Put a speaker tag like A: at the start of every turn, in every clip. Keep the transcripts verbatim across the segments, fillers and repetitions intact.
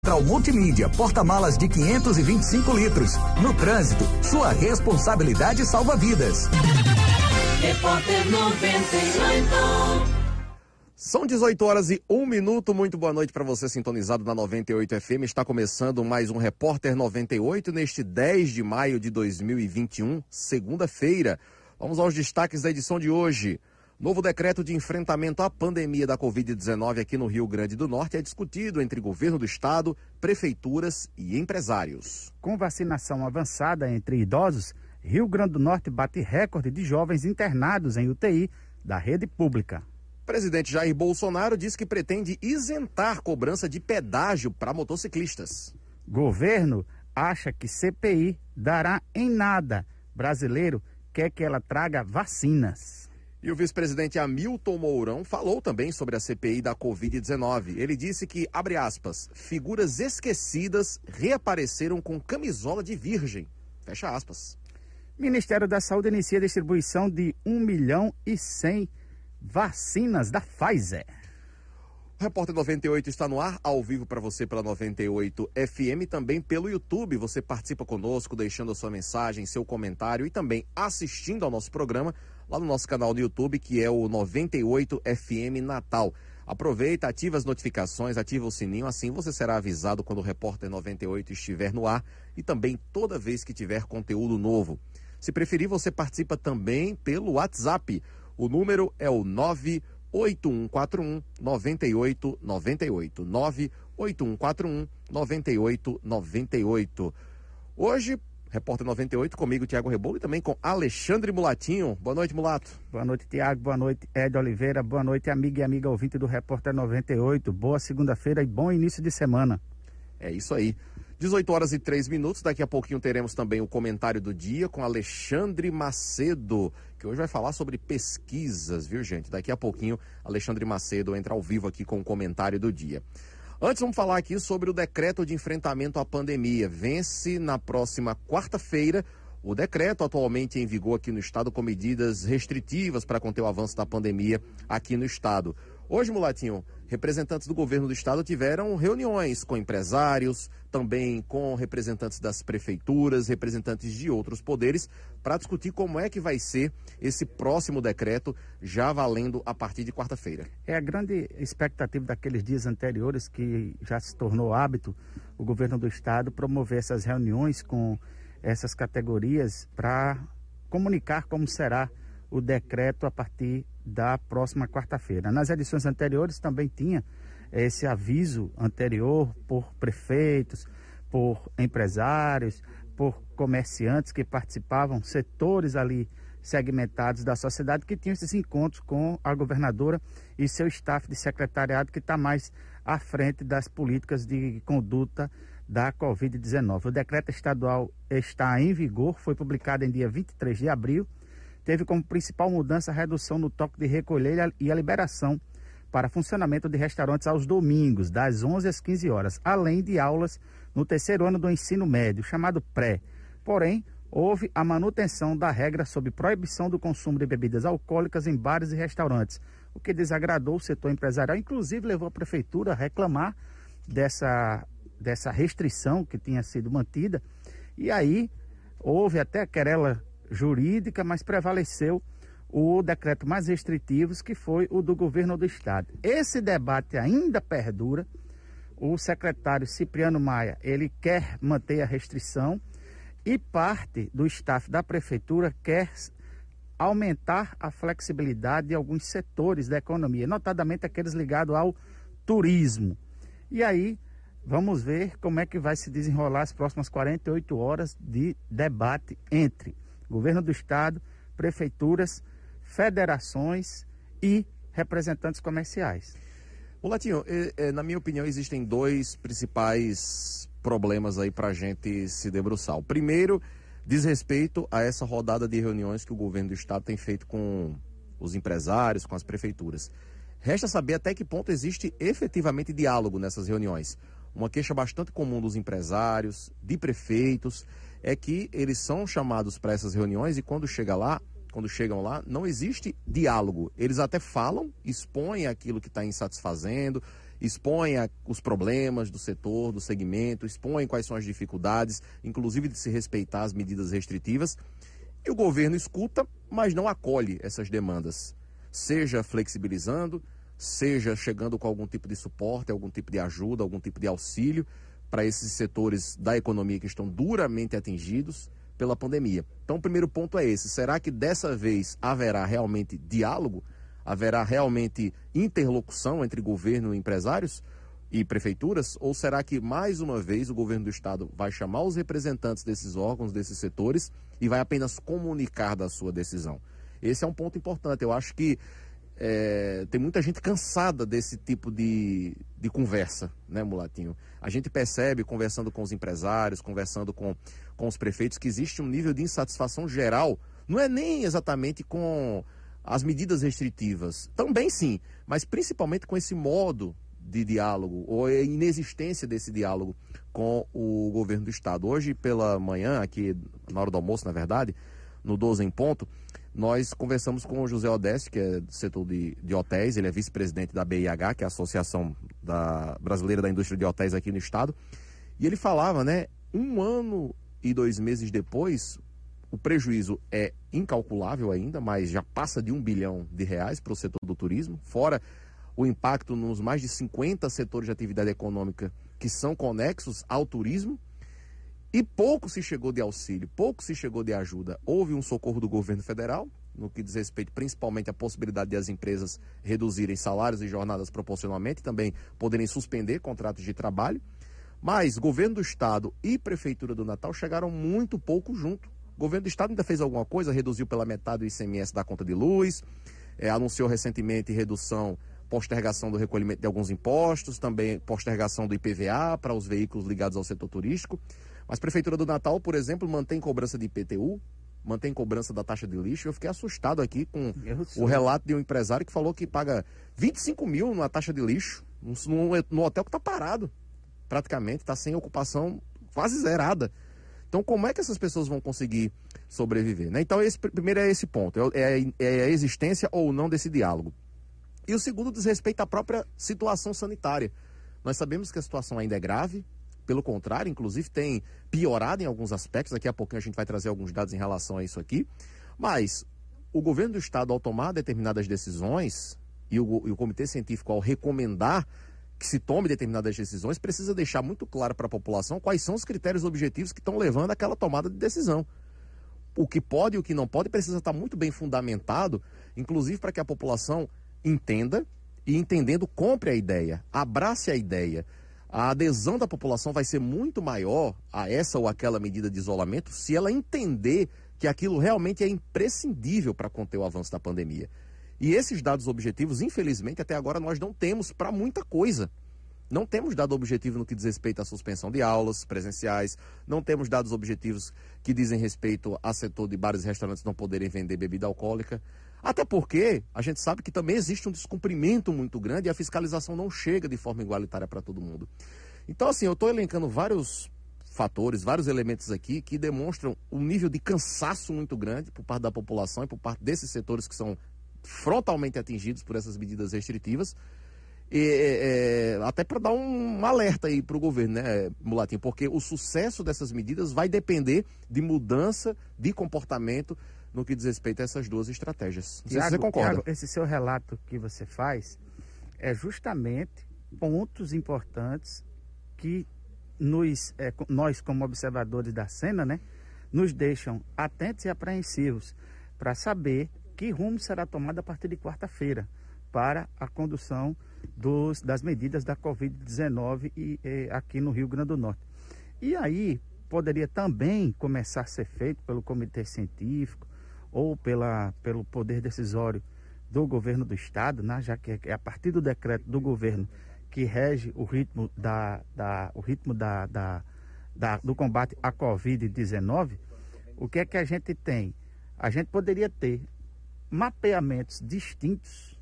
A: Central Multimídia, porta-malas de quinhentos e vinte e cinco litros. No trânsito, sua responsabilidade salva vidas.
B: Repórter noventa e oito.
C: São dezoito horas e um minuto. Muito boa noite para você sintonizado na noventa e oito F M. Está começando mais um Repórter noventa e oito neste dez de maio de dois mil e vinte e um, segunda-feira. Vamos aos destaques da edição de hoje. Novo decreto de enfrentamento à pandemia da covid dezenove aqui no Rio Grande do Norte é discutido entre governo do estado, prefeituras e empresários.
D: Com vacinação avançada entre idosos, Rio Grande do Norte bate recorde de jovens internados em U T I da rede pública.
C: O presidente Jair Bolsonaro diz que pretende isentar cobrança de pedágio para motociclistas.
D: Governo acha que C P I dará em nada. Brasileiro quer que ela traga vacinas.
C: E o vice-presidente Hamilton Mourão falou também sobre a C P I da covid dezenove. Ele disse que, abre aspas, figuras esquecidas reapareceram com camisola de virgem. Fecha aspas.
D: Ministério da Saúde inicia a distribuição de um milhão e cem vacinas da Pfizer.
C: O Repórter noventa e oito está no ar, ao vivo para você pela noventa e oito F M, também pelo YouTube. Você participa conosco, deixando a sua mensagem, seu comentário e também assistindo ao nosso programa lá no nosso canal do YouTube, que é o noventa e oito F M Natal. Aproveita, ativa as notificações, ativa o sininho, assim você será avisado quando o Repórter noventa e oito estiver no ar e também toda vez que tiver conteúdo novo. Se preferir, você participa também pelo WhatsApp. O número é o nove oito um quatro um nove oito nove oito, nove oito um quatro um nove oito nove oito. Hoje, Repórter noventa e oito, comigo, Tiago Rebolo, e também com Alexandre Mulatinho. Boa noite, Mulato.
D: Boa noite, Tiago. Boa noite, Ed Oliveira. Boa noite, amiga e amiga ouvinte do Repórter noventa e oito. Boa segunda-feira e bom início de semana.
C: É isso aí. dezoito horas e três minutos. Daqui a pouquinho teremos também o comentário do dia com Alexandre Macedo, que hoje vai falar sobre pesquisas, viu, gente? Daqui a pouquinho, Alexandre Macedo entra ao vivo aqui com o comentário do dia. Antes, vamos falar aqui sobre o decreto de enfrentamento à pandemia. Vence na próxima quarta-feira o decreto atualmente em vigor aqui no estado com medidas restritivas para conter o avanço da pandemia aqui no estado. Hoje, Mulatinho, representantes do governo do estado tiveram reuniões com empresários, também com representantes das prefeituras, representantes de outros poderes, para discutir como é que vai ser esse próximo decreto, já valendo a partir de quarta-feira.
D: É a grande expectativa daqueles dias anteriores, que já se tornou hábito, o governo do estado promover essas reuniões com essas categorias para comunicar como será o decreto a partir da próxima quarta-feira. Nas edições anteriores também tinha esse aviso anterior por prefeitos, por empresários, por comerciantes que participavam, setores ali segmentados da sociedade que tinham esses encontros com a governadora e seu staff de secretariado que está mais à frente das políticas de conduta da covid dezenove. O decreto estadual está em vigor, foi publicado em dia vinte e três de abril, teve como principal mudança a redução no toque de recolher e a liberação para funcionamento de restaurantes aos domingos, das onze às quinze horas, além de aulas no terceiro ano do ensino médio, chamado pré. Porém, houve a manutenção da regra sobre proibição do consumo de bebidas alcoólicas em bares e restaurantes, o que desagradou o setor empresarial, inclusive levou a prefeitura a reclamar dessa, dessa restrição que tinha sido mantida, e aí houve até querela jurídica, mas prevaleceu o decreto mais restritivo, que foi o do governo do estado. Esse debate ainda perdura. O secretário Cipriano Maia, ele quer manter a restrição e parte do staff da prefeitura quer aumentar a flexibilidade de alguns setores da economia, notadamente aqueles ligados ao turismo. E aí, vamos ver como é que vai se desenrolar as próximas quarenta e oito horas de debate entre governo do estado, prefeituras, federações e representantes comerciais.
C: Mulatinho, eh, eh, na minha opinião, existem dois principais problemas aí para a gente se debruçar. O primeiro diz respeito a essa rodada de reuniões que o governo do estado tem feito com os empresários, com as prefeituras. Resta saber até que ponto existe efetivamente diálogo nessas reuniões. Uma queixa bastante comum dos empresários, de prefeitos, é que eles são chamados para essas reuniões e quando chega lá, quando chegam lá, não existe diálogo. Eles até falam, expõem aquilo que está insatisfazendo expõe a, os problemas do setor, do segmento, expõe quais são as dificuldades, inclusive de se respeitar as medidas restritivas. E o governo escuta, mas não acolhe essas demandas, seja flexibilizando, seja chegando com algum tipo de suporte, algum tipo de ajuda, algum tipo de auxílio para esses setores da economia que estão duramente atingidos pela pandemia. Então, o primeiro ponto é esse: será que dessa vez haverá realmente diálogo? Haverá realmente interlocução entre governo e empresários e prefeituras? Ou será que, mais uma vez, o governo do estado vai chamar os representantes desses órgãos, desses setores, e vai apenas comunicar da sua decisão? Esse é um ponto importante. Eu acho que é, tem muita gente cansada desse tipo de, de conversa, né, Mulatinho? A gente percebe, conversando com os empresários, conversando com, com os prefeitos, que existe um nível de insatisfação geral. Não é nem exatamente com as medidas restritivas, também sim, mas principalmente com esse modo de diálogo, ou a inexistência desse diálogo com o governo do estado. Hoje pela manhã, aqui na hora do almoço, na verdade, no doze em ponto, nós conversamos com o José Odeste, que é do setor de, de hotéis, ele é vice-presidente da B I H, que é a Associação da, Brasileira da Indústria de Hotéis aqui no estado, e ele falava, né, um ano e dois meses depois, o prejuízo é incalculável ainda, mas já passa de um bilhão de reais para o setor do turismo, fora o impacto nos mais de cinquenta setores de atividade econômica que são conexos ao turismo, e pouco se chegou de auxílio, pouco se chegou de ajuda. Houve um socorro do governo federal, no que diz respeito principalmente à possibilidade de as empresas reduzirem salários e jornadas proporcionalmente, também poderem suspender contratos de trabalho, mas governo do estado e prefeitura do Natal chegaram muito pouco junto. O governo do estado ainda fez alguma coisa, reduziu pela metade o I C M S da conta de luz, é, anunciou recentemente redução, postergação do recolhimento de alguns impostos, também postergação do I P V A para os veículos ligados ao setor turístico. Mas a Prefeitura do Natal, por exemplo, mantém cobrança de I P T U, mantém cobrança da taxa de lixo. Eu fiquei assustado aqui com o relato de um empresário que falou que paga vinte e cinco mil numa taxa de lixo, num, num hotel que está parado, praticamente, está sem ocupação quase zerada. Então, como é que essas pessoas vão conseguir sobreviver, né? Então, esse, primeiro é esse ponto, é, é a existência ou não desse diálogo. E o segundo diz respeito à própria situação sanitária. Nós sabemos que a situação ainda é grave, pelo contrário, inclusive tem piorado em alguns aspectos. Daqui a pouquinho a gente vai trazer alguns dados em relação a isso aqui. Mas o governo do estado, ao tomar determinadas decisões, e o, e o comitê científico, ao recomendar que se tome determinadas decisões, precisa deixar muito claro para a população quais são os critérios objetivos que estão levando àquela tomada de decisão. O que pode e o que não pode precisa estar muito bem fundamentado, inclusive para que a população entenda e, entendendo, compre a ideia, abrace a ideia. A adesão da população vai ser muito maior a essa ou aquela medida de isolamento se ela entender que aquilo realmente é imprescindível para conter o avanço da pandemia. E esses dados objetivos, infelizmente, até agora nós não temos para muita coisa. Não temos dado objetivo no que diz respeito à suspensão de aulas presenciais, não temos dados objetivos que dizem respeito a setor de bares e restaurantes não poderem vender bebida alcoólica. Até porque a gente sabe que também existe um descumprimento muito grande e a fiscalização não chega de forma igualitária para todo mundo. Então, assim, eu estou elencando vários fatores, vários elementos aqui que demonstram um nível de cansaço muito grande por parte da população e por parte desses setores que são frontalmente atingidos por essas medidas restritivas. E, é, até para dar um alerta aí para o governo, né, Mulatinho? Porque o sucesso dessas medidas vai depender de mudança de comportamento no que diz respeito a essas duas estratégias. Não sei se você concorda.
D: Tiago, esse seu relato que você faz é justamente pontos importantes que nos, é, nós, como observadores da cena, né, nos deixam atentos e apreensivos para saber que rumo será tomado a partir de quarta-feira para a condução dos, das medidas da covid dezenove e, e, aqui no Rio Grande do Norte. E aí poderia também começar a ser feito pelo comitê científico ou pela, pelo poder decisório do governo do estado, né, já que é a partir do decreto do governo que rege o ritmo, da, da, o ritmo da, da, da, do combate à covid dezenove, o que é que a gente tem? A gente poderia ter mapeamentos distintos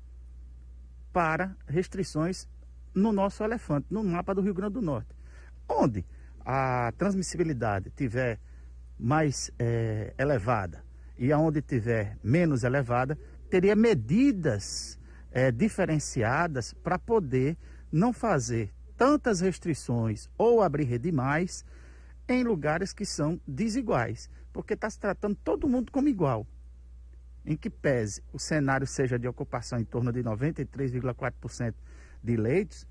D: para restrições no nosso elefante, no mapa do Rio Grande do Norte, onde a transmissibilidade tiver mais é, elevada e aonde tiver menos elevada, teria medidas é, diferenciadas para poder não fazer tantas restrições ou abrir demais em lugares que são desiguais, porque está se tratando todo mundo como igual, em que pese o cenário seja de ocupação em torno de noventa e três vírgula quatro por cento de leitos,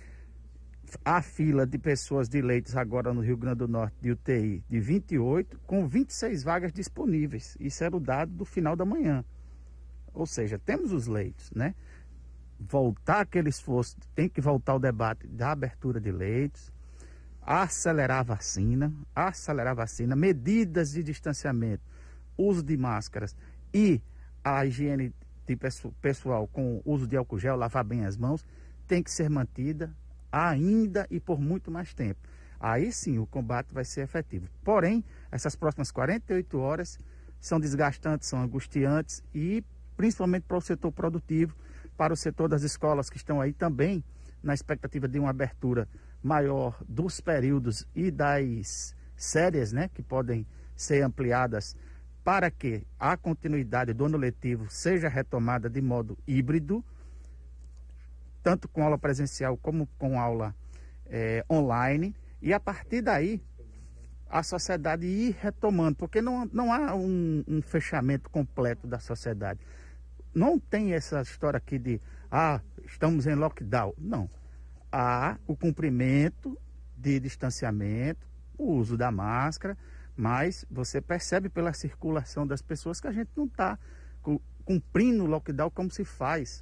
D: a fila de pessoas de leitos agora no Rio Grande do Norte de U T I de vinte e oito, com vinte e seis vagas disponíveis. Isso era o dado do final da manhã. Ou seja, temos os leitos, né? Voltar aquele esforço, tem que voltar o debate da abertura de leitos, acelerar a vacina, acelerar a vacina, medidas de distanciamento, uso de máscaras e a higiene de pessoal com uso de álcool gel, lavar bem as mãos, tem que ser mantida ainda e por muito mais tempo. Aí sim o combate vai ser efetivo. Porém, essas próximas quarenta e oito horas são desgastantes, são angustiantes e principalmente para o setor produtivo, para o setor das escolas que estão aí também na expectativa de uma abertura maior dos períodos e das séries, né, que podem ser ampliadas para que a continuidade do ano letivo seja retomada de modo híbrido, tanto com aula presencial como com aula é, online, e a partir daí a sociedade ir retomando, porque não, não há um, um fechamento completo da sociedade. Não tem essa história aqui de, ah, estamos em lockdown. Não. Há o cumprimento de distanciamento, o uso da máscara, mas você percebe pela circulação das pessoas que a gente não está cumprindo o lockdown como se faz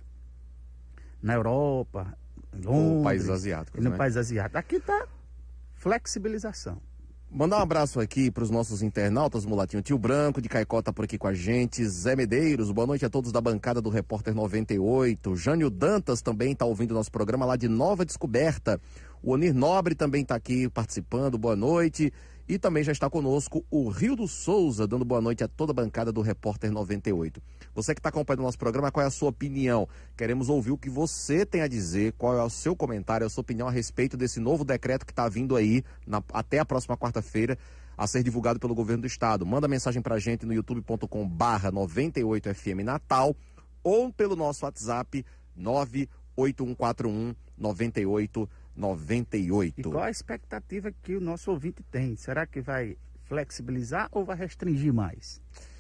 D: na Europa, em Londres,
C: no país asiático,
D: no
C: né?
D: país asiático. Aqui está flexibilização.
C: Mandar um abraço aqui para os nossos internautas, Mulatinho. Tio Branco de Caicó tá por aqui com a gente. Zé Medeiros, boa noite a todos da bancada do Repórter noventa e oito. Jânio Dantas também está ouvindo nosso programa lá de Nova Descoberta. O Onir Nobre também está aqui participando, boa noite. E também já está conosco o Rio do Souza, dando boa noite a toda a bancada do Repórter noventa e oito. Você que está acompanhando o nosso programa, qual é a sua opinião? Queremos ouvir o que você tem a dizer, qual é o seu comentário, a sua opinião a respeito desse novo decreto que está vindo aí na, até a próxima quarta-feira a ser divulgado pelo governo do estado. Manda mensagem pra gente no youtube ponto com barra noventa e oito F M Natal ou pelo nosso WhatsApp nove oito um quatro um nove oito noventa e oito.
D: E qual a expectativa que o nosso ouvinte tem? Será que vai flexibilizar ou vai restringir mais?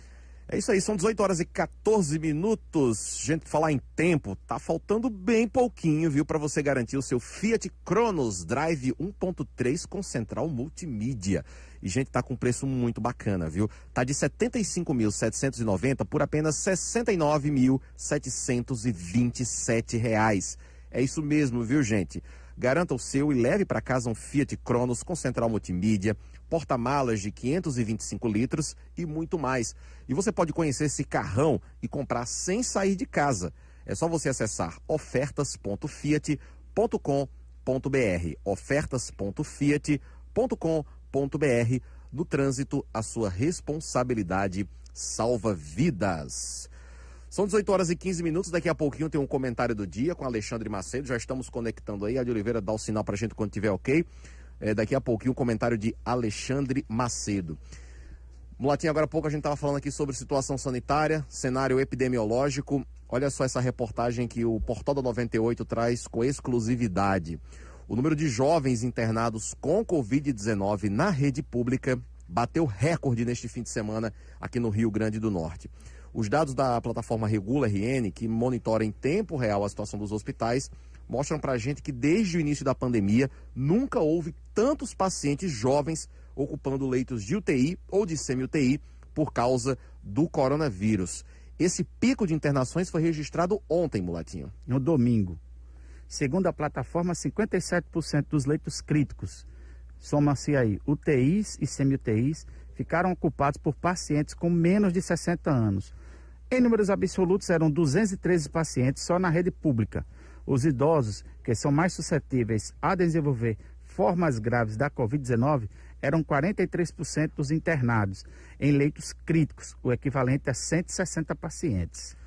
C: É isso aí, são dezoito horas e quatorze minutos. Gente, falar em tempo, tá faltando bem pouquinho, viu, para você garantir o seu Fiat Cronos Drive um ponto três com central multimídia. E, gente, tá com preço muito bacana, viu? Tá de setenta e cinco mil setecentos e noventa por apenas sessenta e nove mil setecentos e vinte e sete reais. É isso mesmo, viu, gente? Garanta o seu e leve para casa um Fiat Cronos com central multimídia, porta-malas de quinhentos e vinte e cinco litros e muito mais. E você pode conhecer esse carrão e comprar sem sair de casa. É só você acessar ofertas ponto fiat ponto com ponto br. ofertas ponto fiat ponto com ponto br. No trânsito, a sua responsabilidade salva vidas. São dezoito horas e quinze minutos, daqui a pouquinho tem um comentário do dia com Alexandre Macedo, já estamos conectando aí, a de Oliveira dá o sinal pra gente quando tiver ok. É, daqui a pouquinho um comentário de Alexandre Macedo. Mulatinho, agora há pouco a gente estava falando aqui sobre situação sanitária, cenário epidemiológico. Olha só essa reportagem que o Portal da noventa e oito traz com exclusividade. O número de jovens internados com covid dezenove na rede pública bateu recorde neste fim de semana aqui no Rio Grande do Norte. Os dados da plataforma Regula R N, que monitora em tempo real a situação dos hospitais, mostram pra gente que desde o início da pandemia nunca houve tantos pacientes jovens ocupando leitos de U T I ou de semi-U T I por causa do coronavírus. Esse pico de internações foi registrado ontem, Mulatinho.
D: No domingo. Segundo a plataforma, cinquenta e sete por cento dos leitos críticos, soma-se aí U T Is e semi-U T Is, ficaram ocupados por pacientes com menos de sessenta anos. Em números absolutos, eram duzentos e treze pacientes só na rede pública. Os idosos, que são mais suscetíveis a desenvolver formas graves da covid dezenove, eram quarenta e três por cento dos internados em leitos críticos, o equivalente a cento e sessenta pacientes.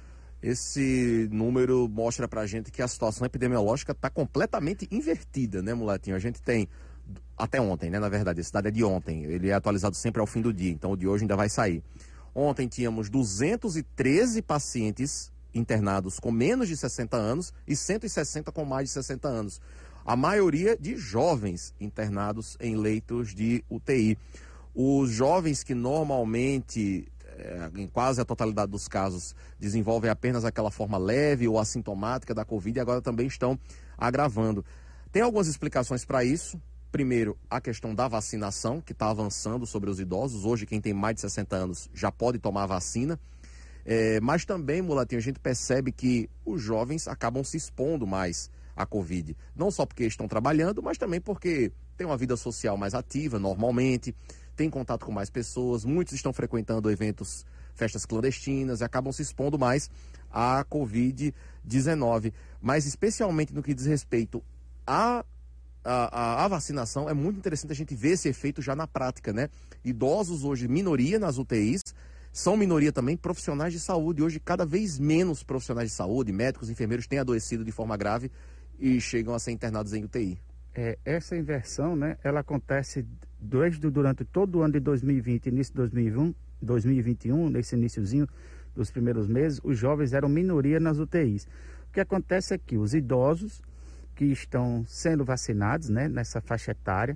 C: Esse número mostra pra gente que a situação epidemiológica está completamente invertida, né, Mulatinho? A gente tem, até ontem, né, na verdade, esse dado é de ontem, ele é atualizado sempre ao fim do dia, então o de hoje ainda vai sair. Ontem tínhamos duzentos e treze pacientes internados com menos de sessenta anos e cento e sessenta com mais de sessenta anos. A maioria de jovens internados em leitos de U T I. Os jovens que normalmente, é, em quase a totalidade dos casos, desenvolvem apenas aquela forma leve ou assintomática da Covid, agora também estão agravando. Tem algumas explicações para isso. Primeiro, a questão da vacinação, que está avançando sobre os idosos. Hoje, quem tem mais de sessenta anos já pode tomar vacina. É, mas também, Mulatinho, a gente percebe que os jovens acabam se expondo mais à Covid. Não só porque estão trabalhando, mas também porque têm uma vida social mais ativa, normalmente, têm contato com mais pessoas, muitos estão frequentando eventos, festas clandestinas e acabam se expondo mais à Covid dezenove. Mas especialmente no que diz respeito à, à, à vacinação, é muito interessante a gente ver esse efeito já na prática, né? Idosos hoje, minoria nas U T Is, são minoria também profissionais de saúde. Hoje, cada vez menos profissionais de saúde, médicos, enfermeiros têm adoecido de forma grave e chegam a ser internados em U T I.
D: É, essa inversão, né, ela acontece desde, durante todo o ano de dois mil e vinte, início de dois mil e vinte, dois mil e vinte e um, nesse iniciozinho dos primeiros meses, os jovens eram minoria nas U T Is. O que acontece é que os idosos que estão sendo vacinados, né, nessa faixa etária,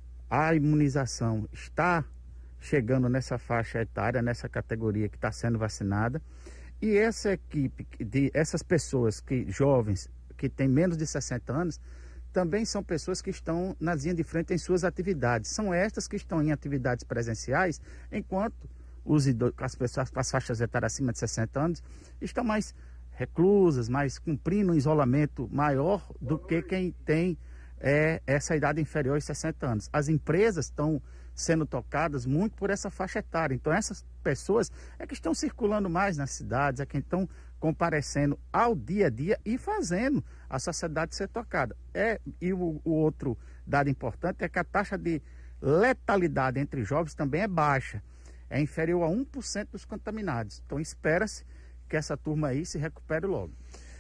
D: a imunização está chegando nessa faixa etária, nessa categoria que está sendo vacinada, e essa equipe, de essas pessoas que jovens, que têm menos de sessenta anos, também são pessoas que estão na linha de frente em suas atividades. São estas que estão em atividades presenciais, enquanto os idosos, as pessoas com as faixas etárias acima de sessenta anos estão mais reclusas, mais cumprindo um isolamento maior do que quem tem é, essa idade inferior aos sessenta anos. As empresas estão sendo tocadas muito por essa faixa etária. Então essas pessoas é que estão circulando mais nas cidades, é que estão comparecendo ao dia a dia e fazendo a sociedade ser tocada. É, e o, o outro dado importante é que a taxa de letalidade entre jovens também é baixa. É inferior a um por cento dos contaminados. Então espera-se que essa turma aí se recupere logo.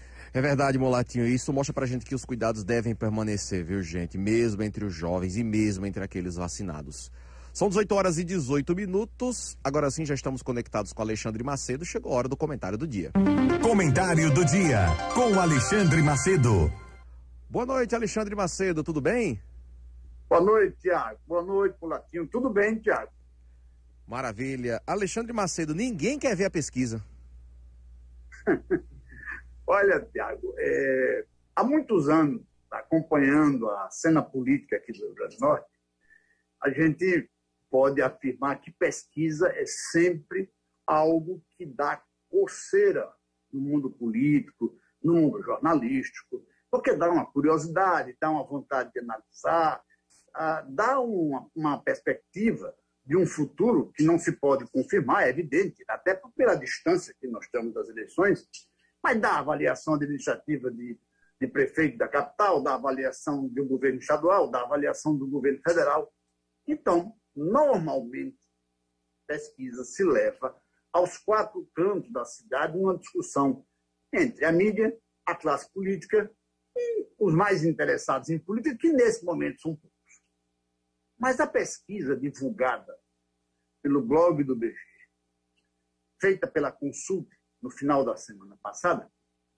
C: É verdade, Mulatinho. Isso mostra pra gente que os cuidados devem permanecer, viu, gente? Mesmo entre os jovens e mesmo entre aqueles vacinados. São dezoito horas e dezoito minutos. Agora sim, já estamos conectados com Alexandre Macedo. Chegou a hora do comentário do dia.
A: Comentário do dia com Alexandre Macedo.
C: Boa noite, Alexandre Macedo. Tudo bem?
E: Boa noite, Tiago. Boa noite, Mulatinho. Tudo bem, Tiago?
C: Maravilha. Alexandre Macedo, ninguém quer ver a pesquisa.
E: Olha, Tiago, é, há muitos anos, acompanhando a cena política aqui do Rio Grande do Norte, a gente pode afirmar que pesquisa é sempre algo que dá coceira no mundo político, no mundo jornalístico, porque dá uma curiosidade, dá uma vontade de analisar, ah, dá uma, uma perspectiva de um futuro que não se pode confirmar, é evidente, até pela distância que nós temos das eleições, mas dá avaliação administrativa de, de prefeito da capital, dá avaliação do governo estadual, dá avaliação do governo federal. Então, normalmente, pesquisa se leva aos quatro cantos da cidade uma discussão entre a mídia, a classe política e os mais interessados em política, que nesse momento são poucos. Mas a pesquisa divulgada pelo blog do B G, feita pela Consulta no final da semana passada,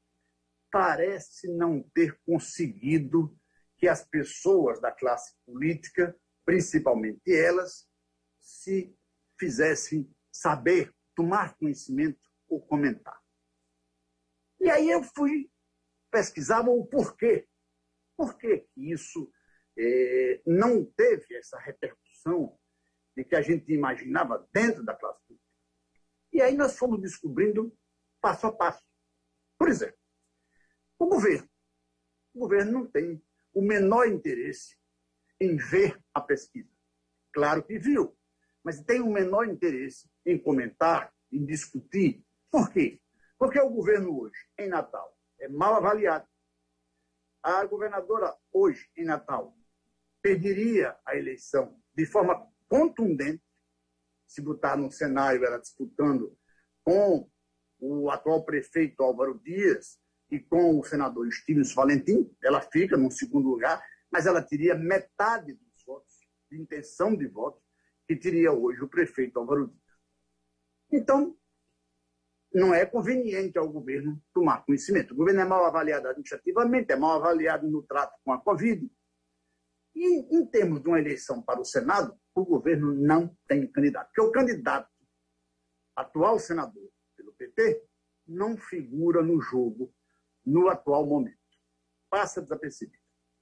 E: parece não ter conseguido que as pessoas da classe política, principalmente elas, se fizessem saber, tomar conhecimento ou comentar. E aí eu fui pesquisar o porquê. Por que isso eh, não teve essa repercussão de que a gente imaginava dentro da classe política? E aí nós fomos descobrindo passo a passo. Por exemplo, o governo. O governo não tem o menor interesse em ver a pesquisa. Claro que viu, mas tem o menor interesse em comentar, em discutir. Por quê? Porque o governo hoje, em Natal, é mal avaliado. A governadora hoje, em Natal, perderia a eleição de forma contundente se botar no cenário ela disputando com o atual prefeito Álvaro Dias e com o senador Estílios Valentim. Ela fica no segundo lugar, mas ela teria metade dos votos, de intenção de voto, que teria hoje o prefeito Álvaro Dias. Então, não é conveniente ao governo tomar conhecimento. O governo é mal avaliado administrativamente, é mal avaliado no trato com a Covid. E, em termos de uma eleição para o Senado, o governo não tem candidato. Porque o candidato, atual senador pelo P T, não figura no jogo no atual momento. Passa desapercebido.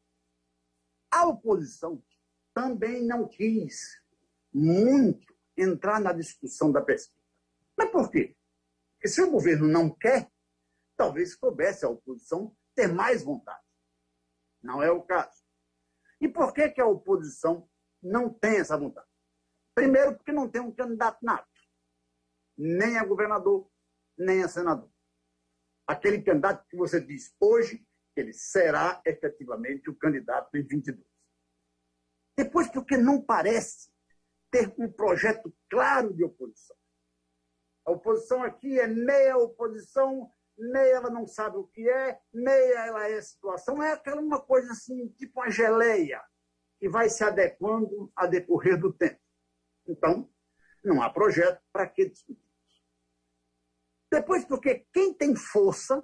E: A oposição também não quis muito entrar na discussão da pesquisa. Mas por quê? Porque se o governo não quer, talvez coubesse a oposição ter mais vontade. Não é o caso. E por que, que a oposição não tem essa vontade? Primeiro, porque não tem um candidato nato. Nem a governador, nem a senador. Aquele candidato que você diz hoje, que ele será efetivamente o candidato em vinte e dois. Depois, porque não parece ter um projeto claro de oposição. A oposição aqui é meia oposição, meia ela não sabe o que é, meia ela é situação. É aquela uma coisa assim, tipo uma geleia, que vai se adequando a decorrer do tempo. Então, não há projeto, para que discutir isso? Depois, porque quem tem força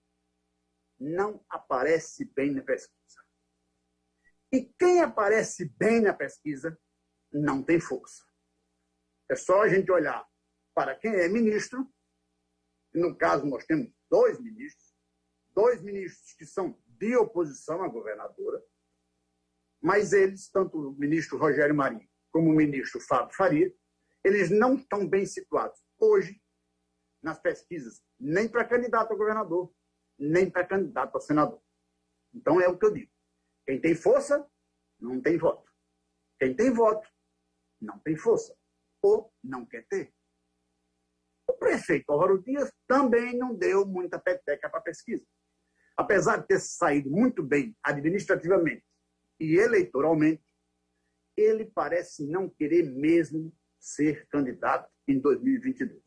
E: não aparece bem na pesquisa. E quem aparece bem na pesquisa não tem força. É só a gente olhar para quem é ministro. No caso, nós temos dois ministros, dois ministros que são de oposição à governadora, mas eles, tanto o ministro Rogério Marinho como o ministro Fábio Faria, eles não estão bem situados hoje nas pesquisas, nem para candidato a governador, nem para candidato a senador. Então é o que eu digo. Quem tem força, não tem voto. Quem tem voto, não tem força. Ou não quer ter. O prefeito Álvaro Dias também não deu muita peteca para a pesquisa. Apesar de ter saído muito bem administrativamente e eleitoralmente, ele parece não querer mesmo ser candidato em dois mil e vinte e dois.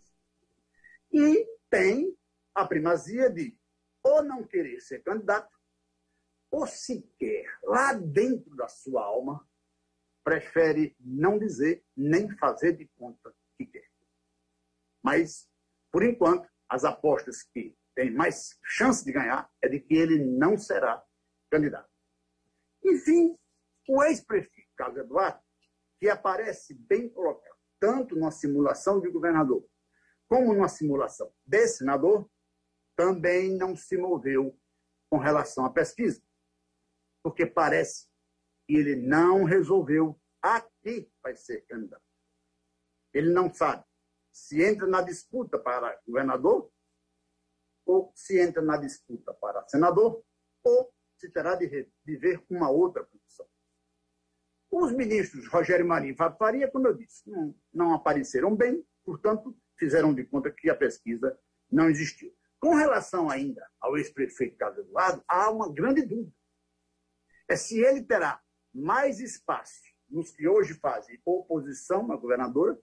E: E tem a primazia de ou não querer ser candidato, ou sequer, lá dentro da sua alma, prefere não dizer nem fazer de conta que quer. Mas, por enquanto, as apostas que têm mais chance de ganhar é de que ele não será candidato. Enfim, o ex-prefeito Carlos Eduardo, que aparece bem colocado, tanto numa simulação de governador como numa simulação de senador, também não se moveu com relação à pesquisa, porque parece que ele não resolveu a que vai ser candidato. Ele não sabe se entra na disputa para governador, ou se entra na disputa para senador, ou se terá de viver uma outra posição. Os ministros Rogério Marinho e Fábio Faria, como eu disse, não, não apareceram bem, portanto, fizeram de conta que a pesquisa não existiu. Com relação ainda ao ex-prefeito Carlos Eduardo, há uma grande dúvida. É se ele terá mais espaço nos que hoje fazem oposição à governadora,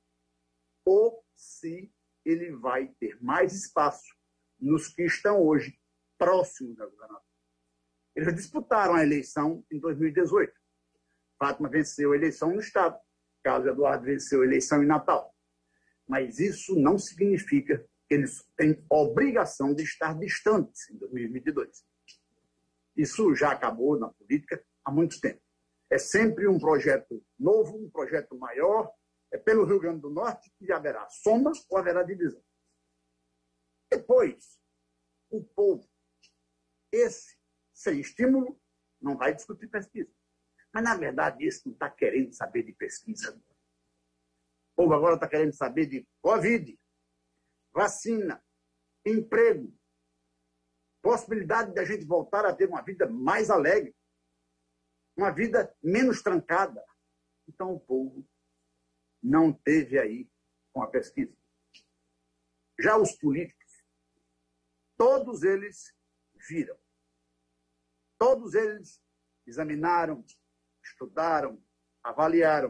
E: ou se ele vai ter mais espaço nos que estão hoje próximos da governadora. Eles disputaram a eleição em dois mil e dezoito. Fátima venceu a eleição no Estado. Carlos Eduardo venceu a eleição em Natal. Mas isso não significa que eles têm obrigação de estar distantes em dois mil e vinte e dois. Isso já acabou na política há muito tempo. É sempre um projeto novo, um projeto maior. É pelo Rio Grande do Norte que haverá soma ou haverá divisão. Depois, o povo, esse, sem estímulo, não vai discutir pesquisa. Mas, na verdade, esse não está querendo saber de pesquisa. O povo agora está querendo saber de Covid, vacina, emprego, possibilidade de a gente voltar a ter uma vida mais alegre, uma vida menos trancada. Então, o povo não teve aí com a pesquisa. Já os políticos, todos eles viram. Todos eles examinaram, estudaram, avaliaram.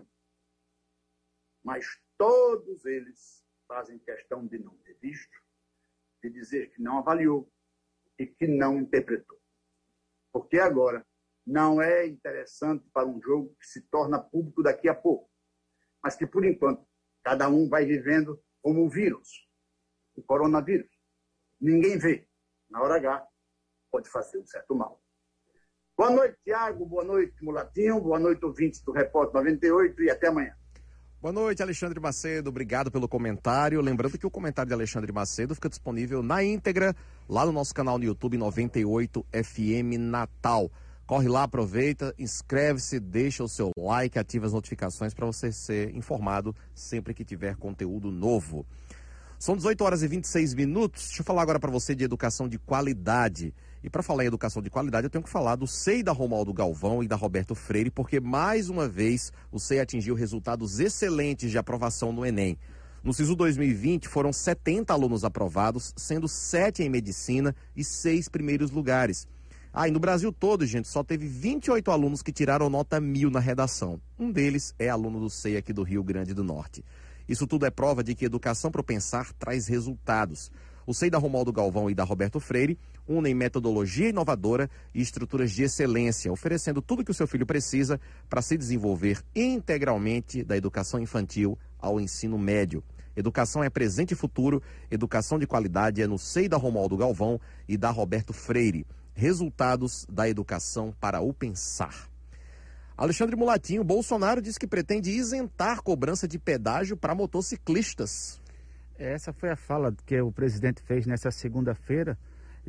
E: Mas todos eles fazem questão de não ter visto, de dizer que não avaliou e que não interpretou. Porque agora não é interessante para um jogo que se torna público daqui a pouco, mas que, por enquanto, cada um vai vivendo como um vírus. o coronavírus. Ninguém vê. Na hora H, pode fazer um certo mal. Boa noite, Tiago. Boa noite, Mulatinho. Boa noite, ouvintes do Repórter noventa e oito e até amanhã.
C: Boa noite, Alexandre Macedo. Obrigado pelo comentário. Lembrando que o comentário de Alexandre Macedo fica disponível na íntegra lá no nosso canal no YouTube noventa e oito F M Natal. Corre lá, aproveita, inscreve-se, deixa o seu like, ativa as notificações para você ser informado sempre que tiver conteúdo novo. São dezoito horas e vinte e seis minutos. Deixa eu falar agora para você de educação de qualidade. E para falar em educação de qualidade, eu tenho que falar do S E I da Romualdo Galvão e da Roberto Freire, porque mais uma vez o S E I atingiu resultados excelentes de aprovação no Enem. No SISU dois mil e vinte foram setenta alunos aprovados, sendo sete em medicina e seis primeiros lugares. Ah, e no Brasil todo, gente, só teve vinte e oito alunos que tiraram nota mil na redação. Um deles é aluno do S E I aqui do Rio Grande do Norte. Isso tudo é prova de que educação para o pensar traz resultados. O S E I da Romualdo Galvão e da Roberto Freire unem metodologia inovadora e estruturas de excelência, oferecendo tudo que o seu filho precisa para se desenvolver integralmente da educação infantil ao ensino médio. Educação é presente e futuro, educação de qualidade é no S E I da Romualdo Galvão e da Roberto Freire. Resultados da educação para o pensar. Alexandre Mulatinho, Bolsonaro diz que pretende isentar cobrança de pedágio para motociclistas.
D: Essa foi a fala que o presidente fez nessa segunda-feira,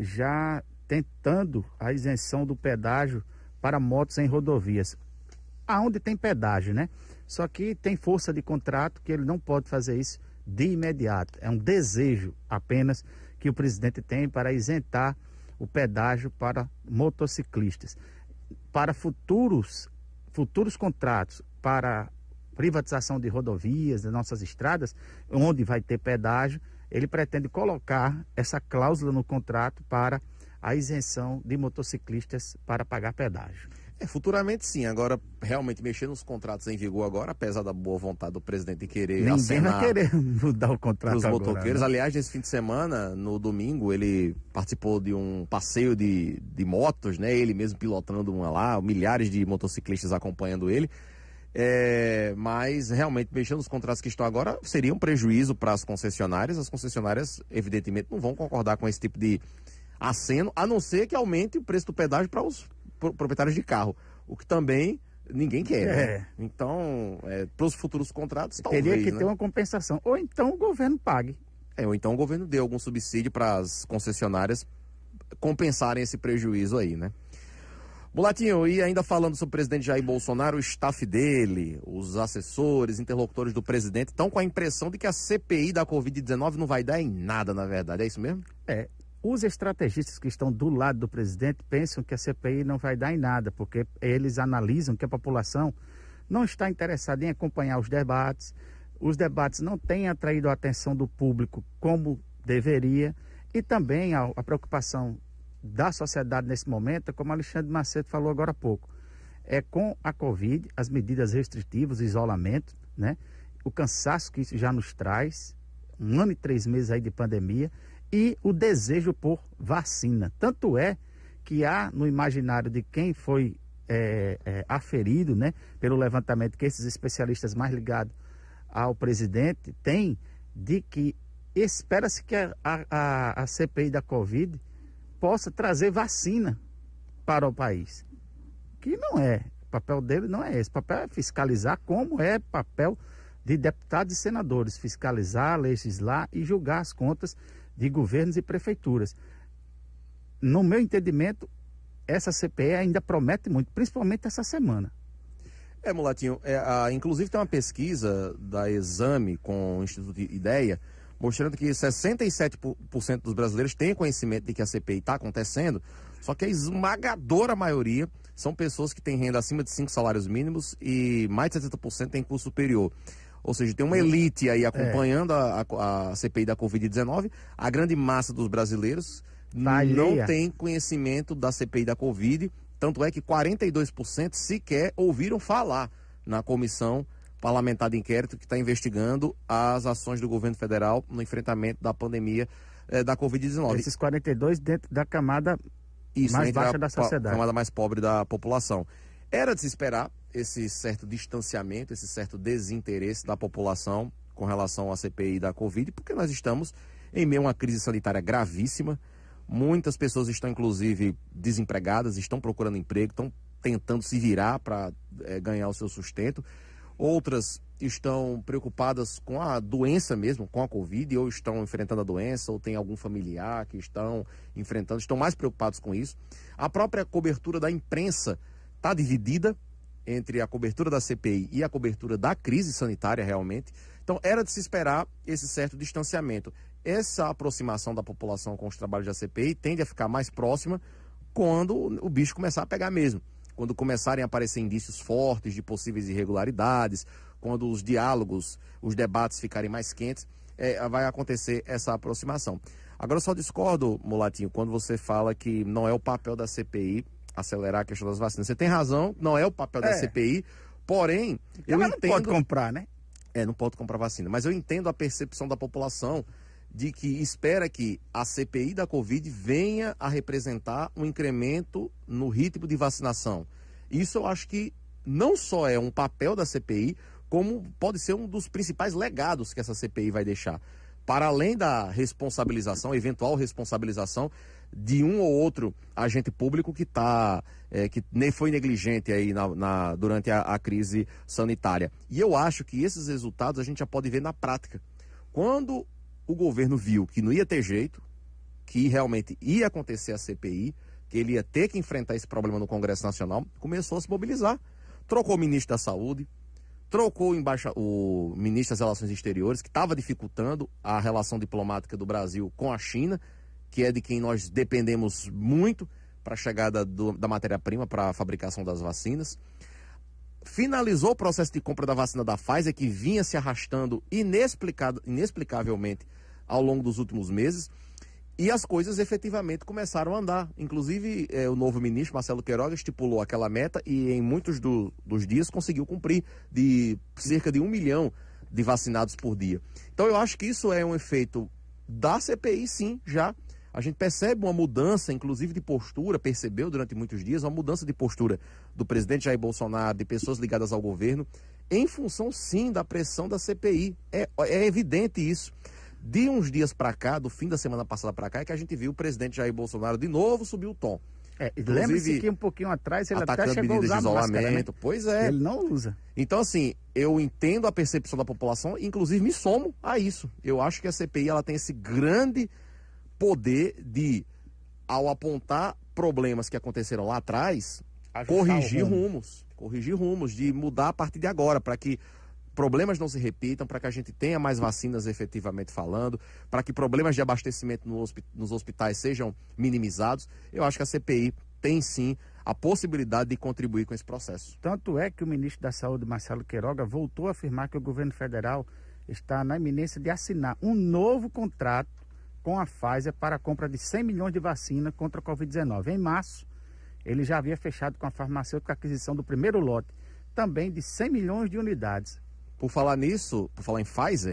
D: já tentando a isenção do pedágio para motos em rodovias. Aonde tem pedágio, né? Só que tem força de contrato que ele não pode fazer isso de imediato. É um desejo apenas que o presidente tem para isentar o pedágio para motociclistas. Para futuros, futuros contratos, para privatização de rodovias, das nossas estradas, onde vai ter pedágio, ele pretende colocar essa cláusula no contrato para a isenção de motociclistas para pagar pedágio.
C: É, futuramente sim, agora realmente mexer nos contratos em vigor agora, apesar da boa vontade do presidente querer
D: Ninguém
C: acenar
D: vai querer mudar o contrato
C: os
D: agora,
C: motoqueiros.
D: né?
C: Aliás, nesse fim de semana, no domingo, ele participou de um passeio de, de motos, né? Ele mesmo pilotando uma lá, milhares de motociclistas acompanhando ele. É, mas realmente mexer nos contratos que estão agora seria um prejuízo para as concessionárias. As concessionárias, evidentemente, não vão concordar com esse tipo de aceno, a não ser que aumente o preço do pedágio para os proprietários de carro, o que também ninguém quer,
D: É.
C: né? Então, é, para os futuros contratos, talvez,
D: Teria que
C: né?
D: ter uma compensação, ou então o governo pague.
C: É, ou então o governo dê algum subsídio para as concessionárias compensarem esse prejuízo aí, né? Mulatinho, e ainda falando sobre o presidente Jair Bolsonaro, o staff dele, os assessores, interlocutores do presidente, estão com a impressão de que a C P I da covid dezenove não vai dar em nada, na verdade, é isso mesmo?
D: É, os estrategistas que estão do lado do presidente pensam que a C P I não vai dar em nada, porque eles analisam que a população não está interessada em acompanhar os debates, os debates não têm atraído a atenção do público como deveria, e também a, a preocupação da sociedade nesse momento, como Alexandre Macedo falou agora há pouco, é com a Covid, as medidas restritivas, o isolamento, né? O cansaço que isso já nos traz, um ano e três meses aí de pandemia, e o desejo por vacina. Tanto é que há no imaginário de quem foi é, é, aferido, né, pelo levantamento que esses especialistas mais ligados ao presidente têm, de que espera-se que a, a, a C P I da Covid possa trazer vacina para o país. Que não é, o papel dele não é esse, o papel é fiscalizar, como é papel de deputados e senadores, fiscalizar, legislar e julgar as contas de governos e prefeituras. No meu entendimento, essa C P I ainda promete muito, principalmente essa semana.
C: É, Mulatinho, é, a, inclusive tem uma pesquisa da Exame com o Instituto Ideia, mostrando que sessenta e sete por cento dos brasileiros têm conhecimento de que a C P I está acontecendo, só que a esmagadora maioria são pessoas que têm renda acima de cinco salários mínimos e mais de setenta por cento têm curso superior. Ou seja, tem uma elite aí acompanhando é. a, a C P I da covid dezenove, a grande massa dos brasileiros
D: Tá
C: não
D: alheia.
C: tem conhecimento da C P I da Covid, tanto é que quarenta e dois por cento sequer ouviram falar na comissão parlamentar de inquérito que está investigando as ações do governo federal no enfrentamento da pandemia eh, da covid dezenove.
D: Esses quarenta e dois dentro da camada
C: Isso,
D: mais
C: entre
D: baixa
C: a
D: da sociedade.
C: camada mais pobre da população. Era de se esperar esse certo distanciamento, esse certo desinteresse da população com relação à C P I da Covid, porque nós estamos em meio a uma crise sanitária gravíssima. Muitas pessoas estão, inclusive, desempregadas, estão procurando emprego, estão tentando se virar para é, ganhar o seu sustento. Outras estão preocupadas com a doença mesmo, com a Covid, ou estão enfrentando a doença, ou tem algum familiar que estão enfrentando, estão mais preocupados com isso. A própria cobertura da imprensa está dividida entre a cobertura da C P I e a cobertura da crise sanitária, realmente. Então, era de se esperar esse certo distanciamento. Essa aproximação da população com os trabalhos da C P I tende a ficar mais próxima quando o bicho começar a pegar mesmo. Quando começarem a aparecer indícios fortes de possíveis irregularidades, quando os diálogos, os debates ficarem mais quentes, é, vai acontecer essa aproximação. Agora, eu só discordo, Mulatinho, quando você fala que não é o papel da C P I acelerar a questão das vacinas. Você tem razão, não é o papel é. da C P I, porém, eu
D: Ela
C: entendo...
D: não pode comprar, né?
C: É, não pode comprar vacina, mas eu entendo a percepção da população de que espera que a C P I da Covid venha a representar um incremento no ritmo de vacinação. Isso eu acho que não só é um papel da C P I, como pode ser um dos principais legados que essa C P I vai deixar. Para além da responsabilização, eventual responsabilização de um ou outro agente público que, tá, é, que nem foi negligente aí na, na, durante a, a crise sanitária. E eu acho que esses resultados a gente já pode ver na prática. Quando o governo viu que não ia ter jeito, que realmente ia acontecer a C P I, que ele ia ter que enfrentar esse problema no Congresso Nacional, começou a se mobilizar. Trocou o ministro da Saúde, trocou o, embaixa... o ministro das Relações Exteriores, que estava dificultando a relação diplomática do Brasil com a China, que é de quem nós dependemos muito para a chegada do... da matéria-prima para a fabricação das vacinas. Finalizou o processo de compra da vacina da Pfizer, que vinha se arrastando inexplicado... inexplicavelmente ao longo dos últimos meses, e as coisas efetivamente começaram a andar. Inclusive, eh, o novo ministro, Marcelo Queiroga, estipulou aquela meta e em muitos do, dos dias conseguiu cumprir, de cerca de um milhão de vacinados por dia. Então eu acho que isso é um efeito da C P I, sim, já. A gente percebe uma mudança, inclusive de postura, percebeu durante muitos dias, uma mudança de postura do presidente Jair Bolsonaro, de pessoas ligadas ao governo, em função, sim, da pressão da C P I. É, é evidente isso. De uns dias para cá, do fim da semana passada para cá, é que a gente viu o presidente Jair Bolsonaro de novo subir o tom.
D: É, lembre-se que um pouquinho atrás ele até chegou a usar
C: de isolamento.
D: Máscara, né?
C: Pois é.
D: Ele não usa.
C: Então, assim, eu entendo a percepção da população, inclusive me somo a isso. Eu acho que a C P I ela tem esse grande poder de, ao apontar problemas que aconteceram lá atrás, ajustar corrigir rumo. rumos. Corrigir rumos, de mudar a partir de agora, para que problemas não se repitam, para que a gente tenha mais vacinas efetivamente falando, para que problemas de abastecimento no hospi- nos hospitais sejam minimizados. Eu acho que a C P I tem sim a possibilidade de contribuir com esse processo.
D: Tanto é que o ministro da Saúde, Marcelo Queiroga, voltou a afirmar que o governo federal está na iminência de assinar um novo contrato com a Pfizer para a compra de cem milhões de vacina contra a covid dezenove. Em março, ele já havia fechado com a farmacêutica a aquisição do primeiro lote, também de cem milhões de unidades.
C: Por falar nisso, por falar em Pfizer,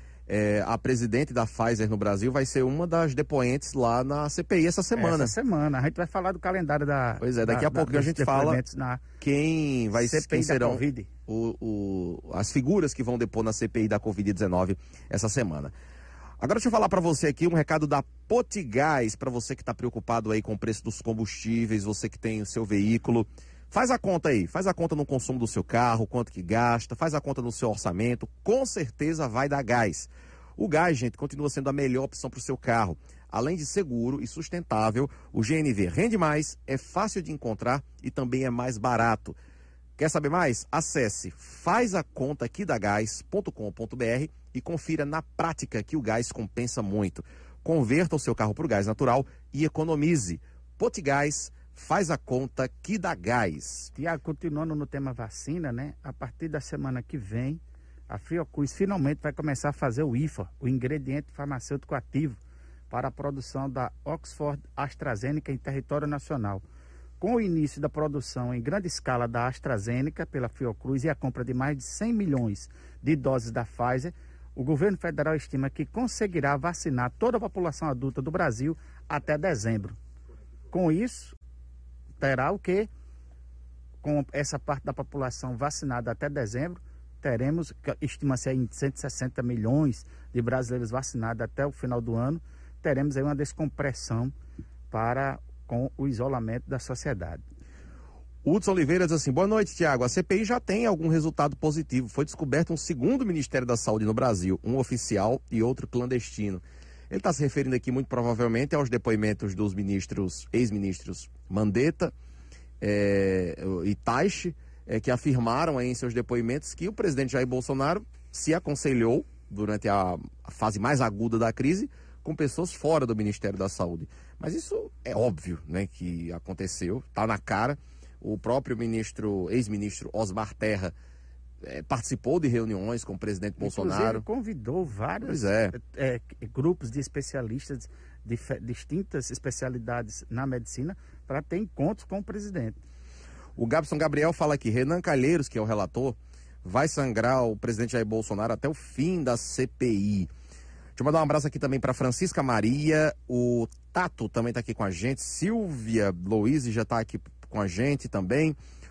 C: é, a presidente da Pfizer no Brasil vai ser uma das depoentes lá na C P I essa semana.
D: Essa semana. A gente vai falar do calendário da...
C: Pois é, daqui
D: da,
C: a pouco
D: da,
C: a gente fala
D: na
C: quem, vai,
D: C P I
C: quem serão
D: COVID.
C: O, o, as figuras que vão depor na C P I da covid dezenove essa semana. Agora deixa eu falar para você aqui um recado da Potigás, para você que está preocupado aí com o preço dos combustíveis, você que tem o seu veículo. Faz a conta aí, faz a conta no consumo do seu carro, quanto que gasta, faz a conta no seu orçamento, com certeza vai dar gás. O gás, gente, continua sendo a melhor opção para o seu carro. Além de seguro e sustentável, o G N V rende mais, é fácil de encontrar e também é mais barato. Quer saber mais? Acesse faz a conta aqui da gás ponto com ponto br e confira na prática que o gás compensa muito. Converta o seu carro para o gás natural e economize. Potigás, faz a conta que dá gás.
D: Tiago, continuando no tema vacina, né? A partir da semana que vem, a Fiocruz finalmente vai começar a fazer o I F A, o ingrediente farmacêutico ativo, para a produção da Oxford AstraZeneca em território nacional. Com o início da produção em grande escala da AstraZeneca pela Fiocruz e a compra de mais de cem milhões de doses da Pfizer, o governo federal estima que conseguirá vacinar toda a população adulta do Brasil até dezembro. Com isso, terá o quê? Com essa parte da população vacinada até dezembro, teremos, estima-se em cento e sessenta milhões de brasileiros vacinados até o final do ano, teremos aí uma descompressão para com o isolamento da sociedade.
C: Hudson Oliveira diz assim, boa noite, Tiago. A C P I já tem algum resultado positivo. Foi descoberto um segundo Ministério da Saúde no Brasil, um oficial e outro clandestino. Ele está se referindo aqui muito provavelmente aos depoimentos dos ministros, ex-ministros Mandetta é, e Taixe, é, que afirmaram aí em seus depoimentos que o presidente Jair Bolsonaro se aconselhou durante a, a fase mais aguda da crise com pessoas fora do Ministério da Saúde. Mas isso é óbvio, né, que aconteceu, está na cara. O próprio ministro, ex-ministro Osmar Terra é, participou de reuniões com o presidente Inclusive, Bolsonaro.
D: Convidou vários
C: é.
D: é, grupos de especialistas de fe, distintas especialidades na medicina para ter encontros com o presidente.
C: O Gabson Gabriel fala aqui, Renan Calheiros, que é o relator, vai sangrar o presidente Jair Bolsonaro até o fim da C P I. Deixa eu mandar um abraço aqui também para Francisca Maria, o Tato também está aqui com a gente, Silvia Louise já está aqui com a gente também,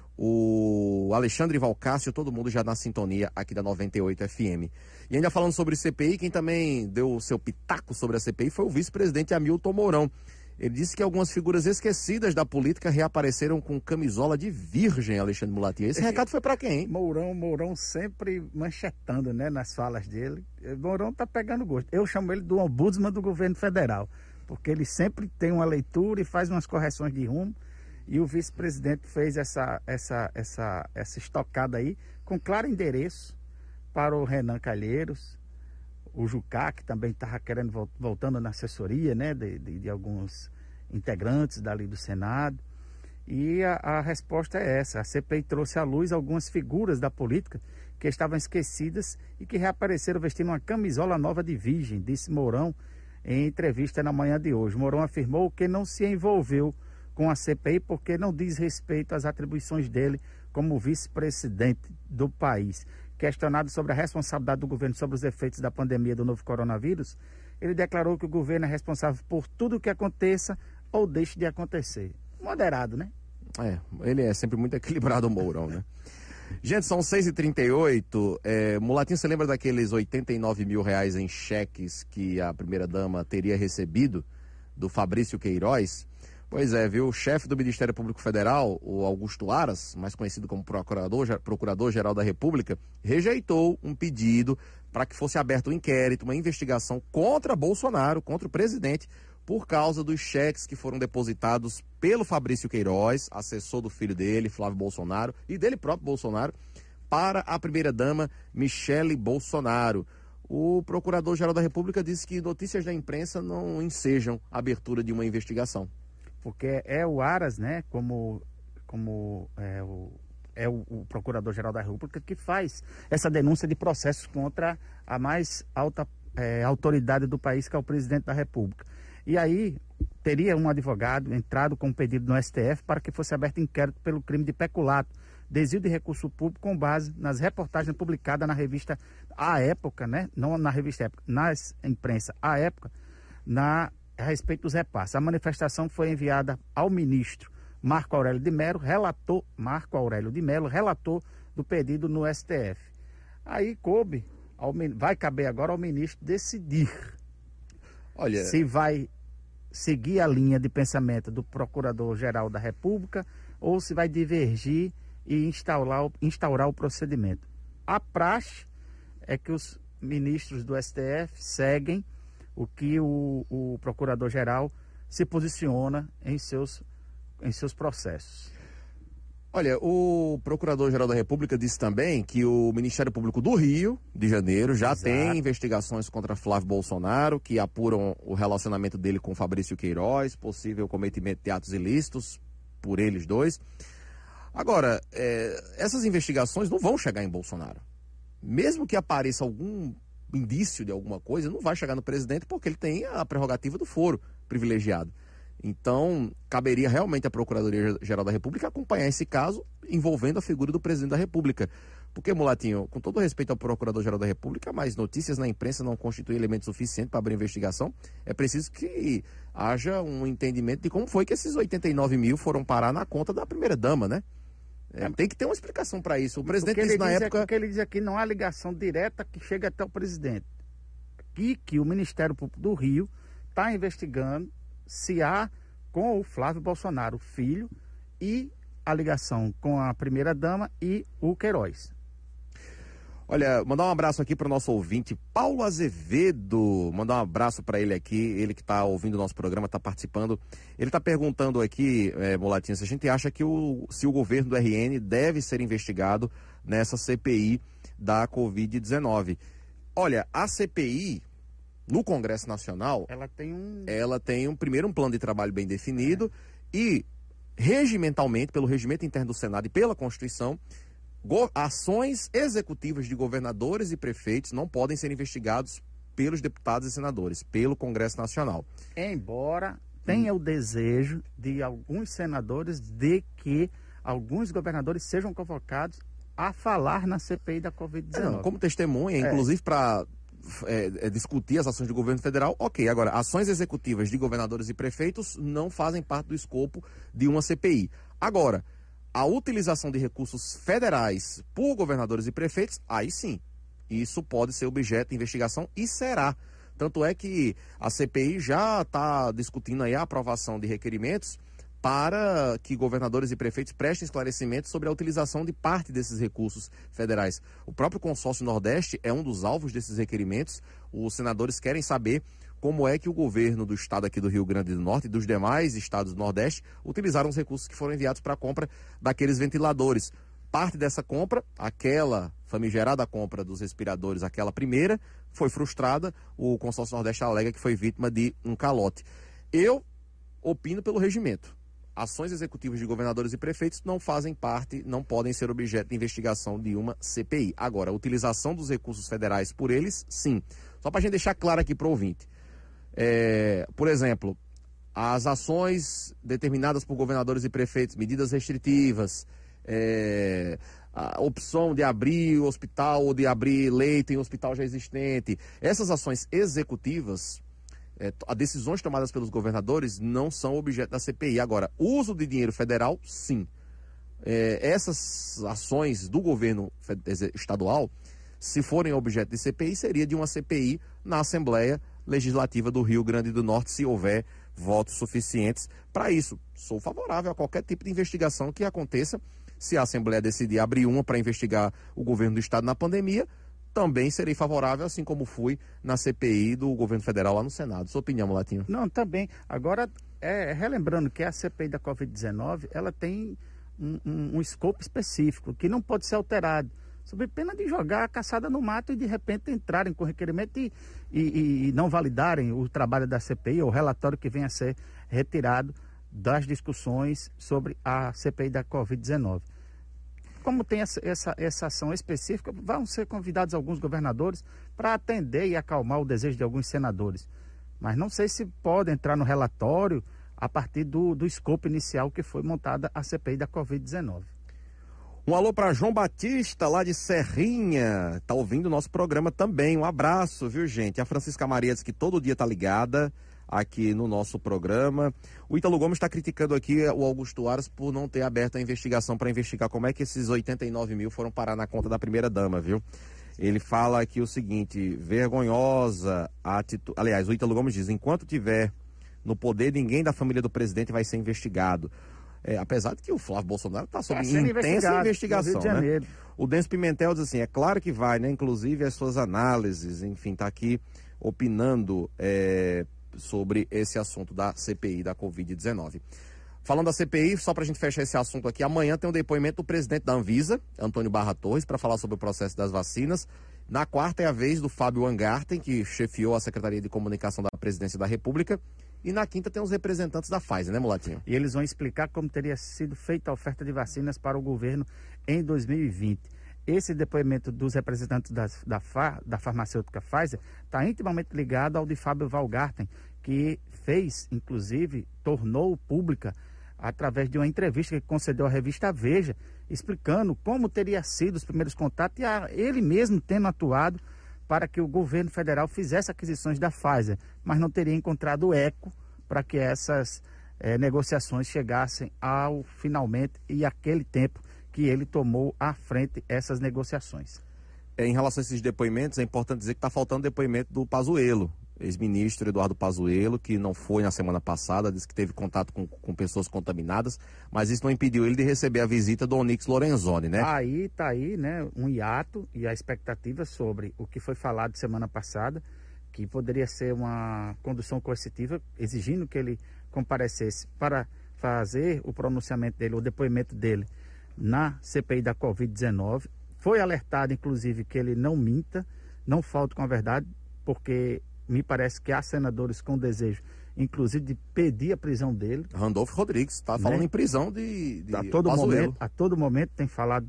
C: o Alexandre Valcácio, todo mundo já na sintonia aqui da noventa e oito F M. E ainda falando sobre C P I, quem também deu o seu pitaco sobre a C P I foi o vice-presidente Hamilton Mourão. Ele disse que algumas figuras esquecidas da política reapareceram com camisola de virgem, Alexandre Mulatinha. Esse recado foi para quem, hein?
D: Mourão, Mourão sempre manchetando, né, nas falas dele. Mourão tá pegando gosto. Eu chamo ele do ombudsman do governo federal, porque ele sempre tem uma leitura e faz umas correções de rumo. E o vice-presidente fez essa, essa, essa, essa estocada aí com claro endereço para o Renan Calheiros, o Jucá, que também estava querendo, voltando na assessoria, né, de, de, de alguns integrantes dali do Senado. E a, a resposta é essa. A C P I trouxe à luz algumas figuras da política que estavam esquecidas e que reapareceram vestindo uma camisola nova de virgem, disse Mourão em entrevista na manhã de hoje. Mourão afirmou que não se envolveu com a C P I porque não diz respeito às atribuições dele como vice-presidente do país. Questionado sobre a responsabilidade do governo sobre os efeitos da pandemia do novo coronavírus, ele declarou que o governo é responsável por tudo o que aconteça ou deixe de acontecer. Moderado, né?
C: É, ele é sempre muito equilibrado, o Mourão, né? Gente, são seis e trinta e oito. É, Mulatinho, você lembra daqueles oitenta e nove mil reais em cheques que a primeira-dama teria recebido do Fabrício Queiroz? Pois é, viu? O chefe do Ministério Público Federal, o Augusto Aras, mais conhecido como Procurador, Procurador-Geral da República, rejeitou um pedido para que fosse aberto um inquérito, uma investigação contra Bolsonaro, contra o presidente, por causa dos cheques que foram depositados pelo Fabrício Queiroz, assessor do filho dele, Flávio Bolsonaro, e dele próprio Bolsonaro, para a primeira-dama Michele Bolsonaro. O Procurador-Geral da República disse que notícias da imprensa não ensejam a abertura de uma investigação.
D: Porque é o Aras, né, como, como é, o, é o, o Procurador-Geral da República que faz essa denúncia de processos contra a mais alta é, autoridade do país, que é o Presidente da República. E aí teria um advogado entrado com um pedido no S T F para que fosse aberto inquérito pelo crime de peculato, desvio de recurso público, com base nas reportagens publicadas na revista à época, né, não na revista época, nas imprensa à época, na a respeito dos repasses. A manifestação foi enviada ao ministro Marco Aurélio de Mello, relator, Marco Aurélio de Mello, relator do pedido no S T F. Aí coube, ao, vai caber agora ao ministro decidir
C: Olha...
D: se vai seguir a linha de pensamento do Procurador-Geral da República ou se vai divergir e instaurar, instaurar o procedimento. A praxe é que os ministros do S T F seguem o que o, o Procurador-Geral se posiciona em seus, em seus processos.
C: Olha, o Procurador-Geral da República disse também que o Ministério Público do Rio de Janeiro já Exato. tem investigações contra Flávio Bolsonaro, que apuram o relacionamento dele com Fabrício Queiroz, possível cometimento de atos ilícitos por eles dois. Agora, é, essas investigações não vão chegar em Bolsonaro. Mesmo que apareça algum indício de alguma coisa, não vai chegar no presidente porque ele tem a prerrogativa do foro privilegiado. Então, caberia realmente à Procuradoria-Geral da República acompanhar esse caso envolvendo a figura do presidente da República. Porque, Mulatinho, com todo respeito ao Procurador-Geral da República, mas notícias na imprensa não constituem elemento suficiente para abrir investigação. É preciso que haja um entendimento de como foi que esses oitenta e nove mil foram parar na conta da primeira-dama, né? É, tem que ter uma explicação para isso. O presidente
D: disse
C: na época...
D: O que ele diz aqui, não há ligação direta que chega até o presidente. E que o Ministério Público do Rio está investigando se há com o Flávio Bolsonaro, filho, e a ligação com a primeira-dama e o Queiroz.
C: Olha, mandar um abraço aqui para o nosso ouvinte, Paulo Azevedo. Mandar um abraço para ele aqui, ele que está ouvindo o nosso programa, está participando. Ele está perguntando aqui, é, Mulatinho, se a gente acha que o, se o governo do R N deve ser investigado nessa C P I da covid dezenove. Olha, a C P I, no Congresso Nacional,
D: ela tem um...
C: Ela tem um, primeiro um plano de trabalho bem definido é. e, regimentalmente, pelo regimento interno do Senado e pela Constituição, Go- ações executivas de governadores e prefeitos não podem ser investigados pelos deputados e senadores, pelo Congresso Nacional.
D: Embora tenha hum. o desejo de alguns senadores de que alguns governadores sejam convocados a falar na C P I da covid dezenove.
C: É, como testemunha, é. inclusive para é, é, discutir as ações do governo federal, ok. Agora, ações executivas de governadores e prefeitos não fazem parte do escopo de uma C P I. Agora, a utilização de recursos federais por governadores e prefeitos, aí sim, isso pode ser objeto de investigação e será. Tanto é que a C P I já está discutindo aí a aprovação de requerimentos para que governadores e prefeitos prestem esclarecimentos sobre a utilização de parte desses recursos federais. O próprio Consórcio Nordeste é um dos alvos desses requerimentos. Os senadores querem saber como é que o governo do estado aqui do Rio Grande do Norte e dos demais estados do Nordeste utilizaram os recursos que foram enviados para a compra daqueles ventiladores. Parte dessa compra, aquela famigerada compra dos respiradores, aquela primeira, foi frustrada. O Consórcio Nordeste alega que foi vítima de um calote. Eu opino pelo regimento. Ações executivas de governadores e prefeitos não fazem parte, não podem ser objeto de investigação de uma C P I. Agora, a utilização dos recursos federais por eles, sim. Só para a gente deixar claro aqui para o ouvinte. É, por exemplo, as ações determinadas por governadores e prefeitos, medidas restritivas, é, a opção de abrir o hospital ou de abrir leito em hospital já existente, essas ações executivas, é, as decisões tomadas pelos governadores não são objeto da C P I. Agora, uso de dinheiro federal, sim. É, essas ações do governo estadual, se forem objeto de C P I, seria de uma C P I na Assembleia Legislativa do Rio Grande do Norte, se houver votos suficientes para isso. Sou favorável a qualquer tipo de investigação que aconteça. Se a Assembleia decidir abrir uma para investigar o governo do Estado na pandemia, também serei favorável, assim como fui na C P I do governo federal lá no Senado. Sua opinião, Mulatinho?
D: Não, também. Agora, é, relembrando que a C P I da covid dezenove, ela tem um, um, um escopo específico, que não pode ser alterado, sob pena de jogar a caçada no mato e de repente entrarem com requerimento e, e, e não validarem o trabalho da C P I ou o relatório que venha a ser retirado das discussões sobre a C P I da covid dezenove. Como tem essa, essa, essa ação específica, vão ser convidados alguns governadores para atender e acalmar o desejo de alguns senadores. Mas não sei se pode entrar no relatório a partir do, do escopo inicial que foi montada a C P I da covid dezenove.
C: Um alô para João Batista, lá de Serrinha, tá ouvindo o nosso programa também. Um abraço, viu, gente? A Francisca Maria diz que todo dia tá ligada aqui no nosso programa. O Ítalo Gomes está criticando aqui o Augusto Aras por não ter aberto a investigação para investigar como é que esses oitenta e nove mil foram parar na conta da primeira-dama, viu? Ele fala aqui o seguinte: vergonhosa a atitude. Aliás, o Ítalo Gomes diz: enquanto tiver no poder, ninguém da família do presidente vai ser investigado. É, apesar de que o Flávio Bolsonaro está sob tá intensa investigação, né? O Denso Pimentel diz assim: é claro que vai, né? Inclusive as suas análises, enfim, está aqui opinando é, sobre esse assunto da C P I da covid dezenove. Falando da C P I, só para a gente fechar esse assunto aqui, amanhã tem um depoimento do presidente da Anvisa, Antônio Barra Torres, para falar sobre o processo das vacinas. Na quarta é a vez do Fábio Weingarten, que chefiou a Secretaria de Comunicação da Presidência da República. E na quinta tem os representantes da Pfizer, né, Mulatinho?
D: E eles vão explicar como teria sido feita a oferta de vacinas para o governo em dois mil e vinte. Esse depoimento dos representantes da, da, da farmacêutica Pfizer está intimamente ligado ao de Fábio Weingarten, que fez, inclusive, tornou pública através de uma entrevista que concedeu à revista Veja, explicando como teria sido os primeiros contatos e a, ele mesmo tendo atuado para que o governo federal fizesse aquisições da Pfizer, mas não teria encontrado eco para que essas eh, negociações chegassem ao finalmente e aquele tempo que ele tomou à frente essas negociações.
C: É, em relação a esses depoimentos, é importante dizer que está faltando depoimento do Pazuello, ex-ministro Eduardo Pazuello, que não foi na semana passada, disse que teve contato com, com pessoas contaminadas, mas isso não impediu ele de receber a visita do Onyx Lorenzoni, né?
D: Aí está aí, né, um hiato e a expectativa sobre o que foi falado semana passada, que poderia ser uma condução coercitiva, exigindo que ele comparecesse para fazer o pronunciamento dele, o depoimento dele na C P I da covid dezenove. Foi alertado, inclusive, que ele não minta, não falte com a verdade, porque me parece que há senadores com desejo, inclusive, de pedir a prisão dele.
C: Randolfo Rodrigues está falando né? em prisão de, de
D: a todo momento, a todo momento tem falado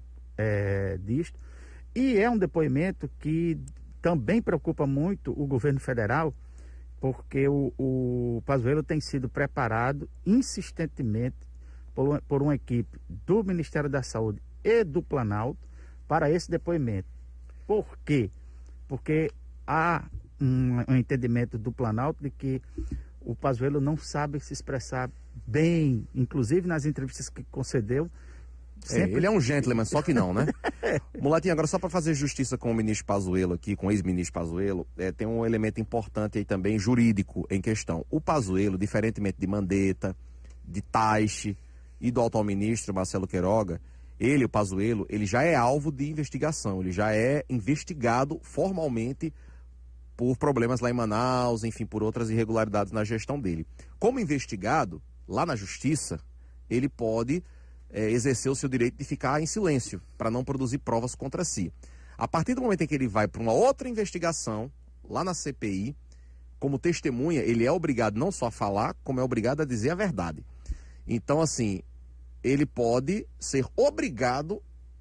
D: é, disto. E é um depoimento que também preocupa muito o governo federal, porque o, o Pazuello tem sido preparado insistentemente por, por uma equipe do Ministério da Saúde e do Planalto para esse depoimento. Por quê? Porque há um, um entendimento do Planalto de que o Pazuello não sabe se expressar bem, inclusive nas entrevistas que concedeu.
C: Sempre... É, ele é um gentleman, só que não, né? Mulatinho, agora só para fazer justiça com o ministro Pazuello aqui, com o ex-ministro Pazuello, é, tem um elemento importante aí também, jurídico, em questão. O Pazuello, diferentemente de Mandetta, de Taixe e do atual ministro Marcelo Queiroga, ele, o Pazuello, ele já é alvo de investigação, ele já é investigado formalmente por problemas lá em Manaus, enfim, por outras irregularidades na gestão dele. Como investigado, lá na justiça, ele pode é, exercer o seu direito de ficar em silêncio, para não produzir provas contra si. A partir do momento em que ele vai para uma outra investigação, lá na C P I, como testemunha, ele é obrigado não só a falar, como é obrigado a dizer a verdade. Então, assim, ele pode ser obrigado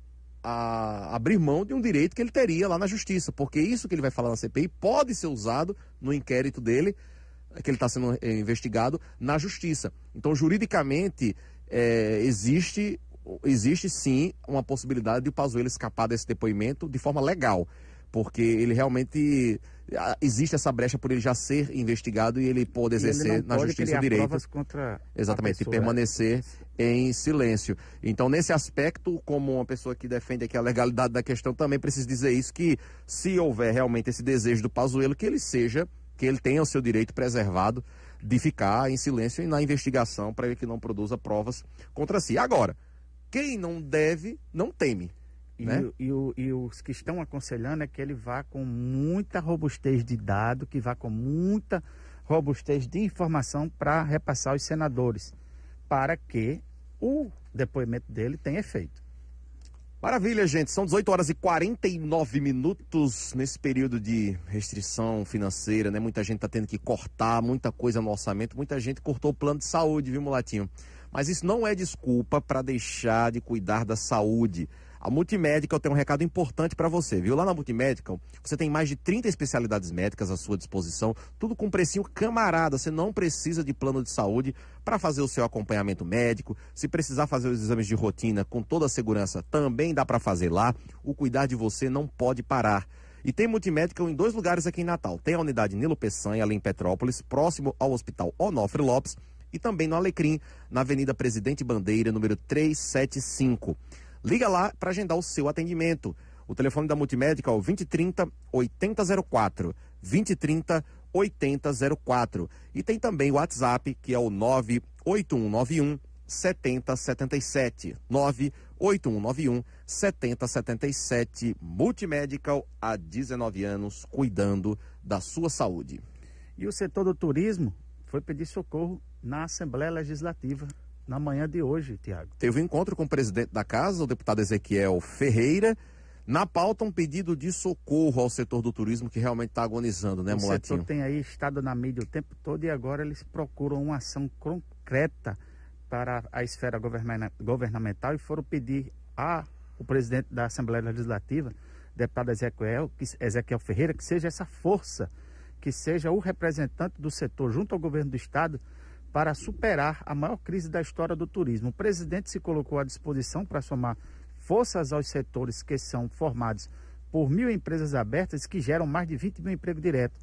C: a abrir mão de um direito que ele teria lá na justiça, porque isso que ele vai falar na C P I pode ser usado no inquérito dele, que ele está sendo é, investigado, na justiça. Então, juridicamente, é, existe, existe sim uma possibilidade de o Pazuello escapar desse depoimento de forma legal, porque ele realmente... existe essa brecha por ele já ser investigado e ele pode exercer
D: ele
C: na
D: pode
C: justiça o direito.
D: Provas contra
C: exatamente, e
D: pessoa,
C: permanecer é. em silêncio. Então, nesse aspecto, como uma pessoa que defende aqui a legalidade da questão, também preciso dizer isso, que se houver realmente esse desejo do Pazuello, que ele seja, que ele tenha o seu direito preservado de ficar em silêncio e na investigação para ele que não produza provas contra si. Agora, quem não deve, não teme.
D: E,
C: né?
D: e, o, e os que estão aconselhando é que ele vá com muita robustez de dado, que vá com muita robustez de informação para repassar aos senadores, para que o depoimento dele tenha efeito.
C: Maravilha, gente. São dezoito horas e quarenta e nove minutos nesse período de restrição financeira, né? Muita gente está tendo que cortar muita coisa no orçamento, muita gente cortou o plano de saúde, viu, Mulatinho? Mas isso não é desculpa para deixar de cuidar da saúde. A Multimedical tem um recado importante para você, viu? Lá na Multimedical, você tem mais de trinta especialidades médicas à sua disposição, tudo com precinho camarada. Você não precisa de plano de saúde para fazer o seu acompanhamento médico. Se precisar fazer os exames de rotina com toda a segurança, também dá para fazer lá. O cuidar de você não pode parar. E tem Multimedical em dois lugares aqui em Natal. Tem a unidade Nilo Peçanha, ali em Petrópolis, próximo ao Hospital Onofre Lopes, e também no Alecrim, na Avenida Presidente Bandeira, número trezentos e setenta e cinco. Liga lá para agendar o seu atendimento. O telefone da Multimedical é o vinte e trinta, oitenta zero quatro. vinte e trinta, oitenta zero quatro. E tem também o WhatsApp, que é o nove oito um nove um, sete zero sete sete. nove oito um nove um, sete zero sete sete. Multimedical, há dezenove anos, cuidando da sua saúde.
D: E o setor do turismo foi pedir socorro na Assembleia Legislativa na manhã de hoje, Tiago.
C: Teve um encontro com o presidente da casa, o deputado Ezequiel Ferreira. Na pauta, um pedido de socorro ao setor do turismo que realmente está agonizando, né, Mulatinho?
D: O setor tem aí estado na mídia o tempo todo e agora eles procuram uma ação concreta para a esfera governamental e foram pedir ao presidente da Assembleia Legislativa, deputado Ezequiel, que, Ezequiel Ferreira, que seja essa força, que seja o representante do setor junto ao governo do estado para superar a maior crise da história do turismo. O presidente se colocou à disposição para somar forças aos setores que são formados por mil empresas abertas que geram mais de vinte mil empregos diretos.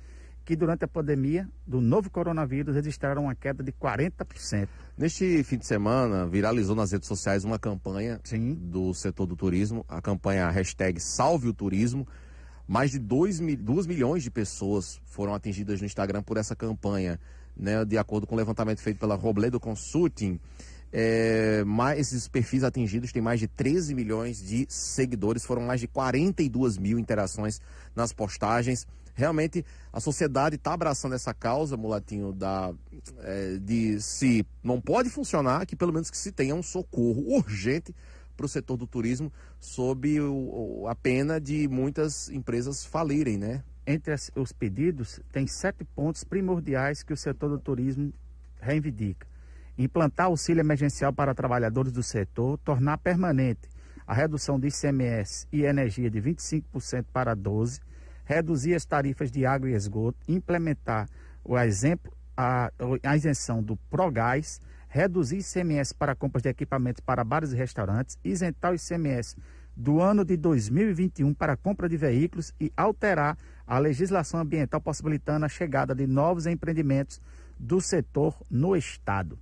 D: que durante a pandemia do novo coronavírus registraram uma queda de quarenta por cento.
C: Neste fim de semana, viralizou nas redes sociais uma campanha
D: Sim.
C: do setor do turismo, a campanha hashtag Salve o Turismo. Mais de dois milhões de pessoas foram atingidas no Instagram por essa campanha, né? De acordo com o levantamento feito pela Robledo Consulting, é, mais, esses perfis atingidos têm mais de treze milhões de seguidores, foram mais de quarenta e duas mil interações nas postagens. Realmente a sociedade está abraçando essa causa, Mulatinho, da, é, de se não pode funcionar, que pelo menos que se tenha um socorro urgente para o setor do turismo, sob o, a pena de muitas empresas falirem, né?
D: Entre as, os pedidos, tem sete pontos primordiais que o setor do turismo reivindica. Implantar auxílio emergencial para trabalhadores do setor, tornar permanente a redução de I C M S e energia de vinte e cinco por cento para doze por cento, reduzir as tarifas de água e esgoto, implementar o exemplo, a, a isenção do Progás, reduzir I C M S para compras de equipamentos para bares e restaurantes, isentar o I C M S do ano de dois mil e vinte e um para compra de veículos e alterar a legislação ambiental possibilitando a chegada de novos empreendimentos do setor no estado.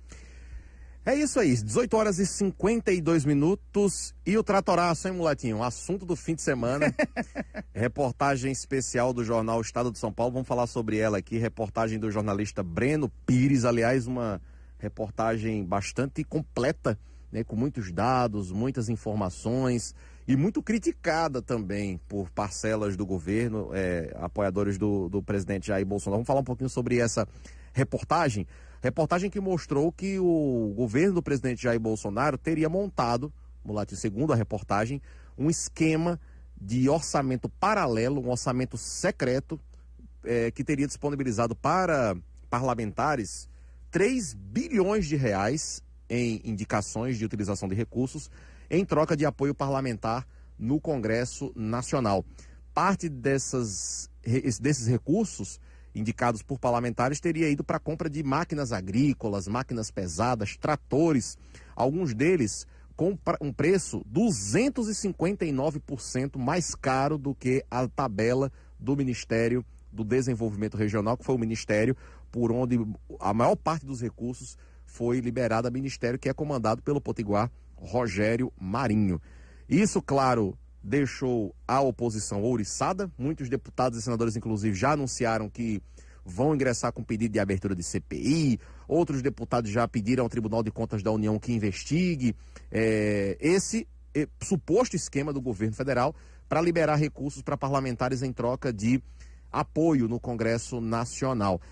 C: É isso aí, dezoito horas e cinquenta e dois minutos e o tratoraço, hein, Mulatinho? Assunto do fim de semana, reportagem especial do jornal Estado de São Paulo, vamos falar sobre ela aqui, reportagem do jornalista Breno Pires, aliás, uma reportagem bastante completa, né, com muitos dados, muitas informações e muito criticada também por parcelas do governo, é, apoiadores do, do presidente Jair Bolsonaro. Vamos falar um pouquinho sobre essa reportagem. Reportagem que mostrou que o governo do presidente Jair Bolsonaro teria montado, Mulatinho, segundo a reportagem, um esquema de orçamento paralelo, um orçamento secreto, é, que teria disponibilizado para parlamentares três bilhões de reais em indicações de utilização de recursos em troca de apoio parlamentar no Congresso Nacional. Parte dessas, desses recursos indicados por parlamentares teria ido para a compra de máquinas agrícolas, máquinas pesadas, tratores, alguns deles com um preço duzentos e cinquenta e nove por cento mais caro do que a tabela do Ministério do Desenvolvimento Regional, que foi o ministério por onde a maior parte dos recursos foi liberada ao ministério, que é comandado pelo potiguar Rogério Marinho. Isso, claro, deixou a oposição ouriçada. Muitos deputados e senadores, inclusive, já anunciaram que vão ingressar com pedido de abertura de C P I. Outros deputados já pediram ao Tribunal de Contas da União que investigue é, esse é, suposto esquema do governo federal para liberar recursos para parlamentares em troca de apoio no Congresso Nacional.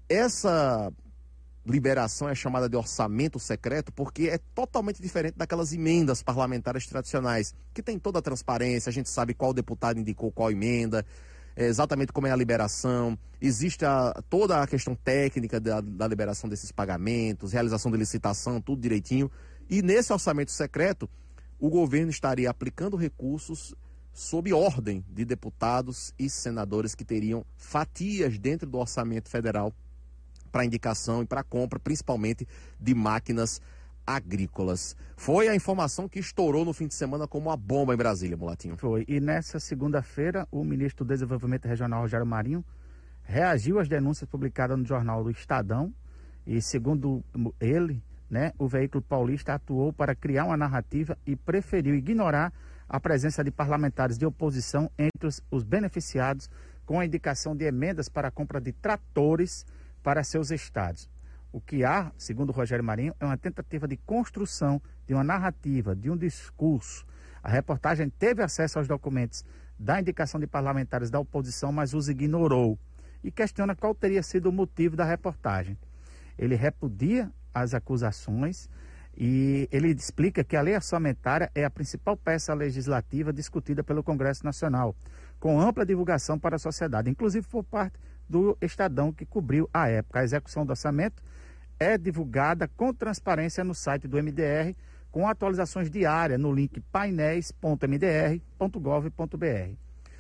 C: Essa liberação é chamada de orçamento secreto porque é totalmente diferente daquelas emendas parlamentares tradicionais, que tem toda a transparência, a gente sabe qual deputado indicou qual emenda, é, exatamente como é a liberação, existe a, toda a questão técnica da, da liberação desses pagamentos, realização de licitação, tudo direitinho. E nesse orçamento secreto, o governo estaria aplicando recursos sob ordem de deputados e senadores que teriam fatias dentro do orçamento federal para indicação e para compra, principalmente de máquinas agrícolas. Foi a informação que estourou no fim de semana como uma bomba em Brasília, Mulatinho.
D: Foi. E nessa segunda-feira, o ministro do Desenvolvimento Regional, Rogério Marinho, reagiu às denúncias publicadas no jornal do Estadão e, segundo ele, né, o veículo paulista atuou para criar uma narrativa e preferiu ignorar a presença de parlamentares de oposição entre os, os beneficiados com a indicação de emendas para a compra de tratores para seus estados. O que há, segundo Rogério Marinho, é uma tentativa de construção de uma narrativa, de um discurso. A reportagem teve acesso aos documentos da indicação de parlamentares da oposição, mas os ignorou e questiona qual teria sido o motivo da reportagem. Ele repudia as acusações e ele explica que a lei orçamentária é a principal peça legislativa discutida pelo Congresso Nacional, com ampla divulgação para a sociedade, inclusive por parte do Estadão, que cobriu a época. A execução do orçamento é divulgada com transparência no site do M D R, com atualizações diárias no link painéis ponto m d r ponto gov ponto b r.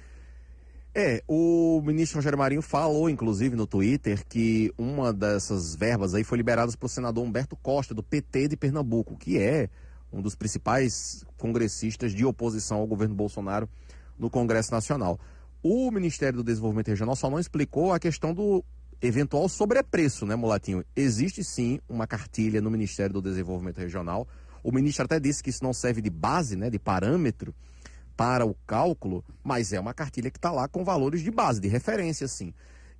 C: É, o ministro Rogério Marinho falou, inclusive, no Twitter, que uma dessas verbas aí foi liberada para o senador Humberto Costa, do P T de Pernambuco, que é um dos principais congressistas de oposição ao governo Bolsonaro no Congresso Nacional. O Ministério do Desenvolvimento Regional só não explicou a questão do eventual sobrepreço, né, Mulatinho? Existe sim uma cartilha no Ministério do Desenvolvimento Regional. O ministro até disse que isso não serve de base, né, de parâmetro para o cálculo, mas é uma cartilha que está lá com valores de base, de referência, sim.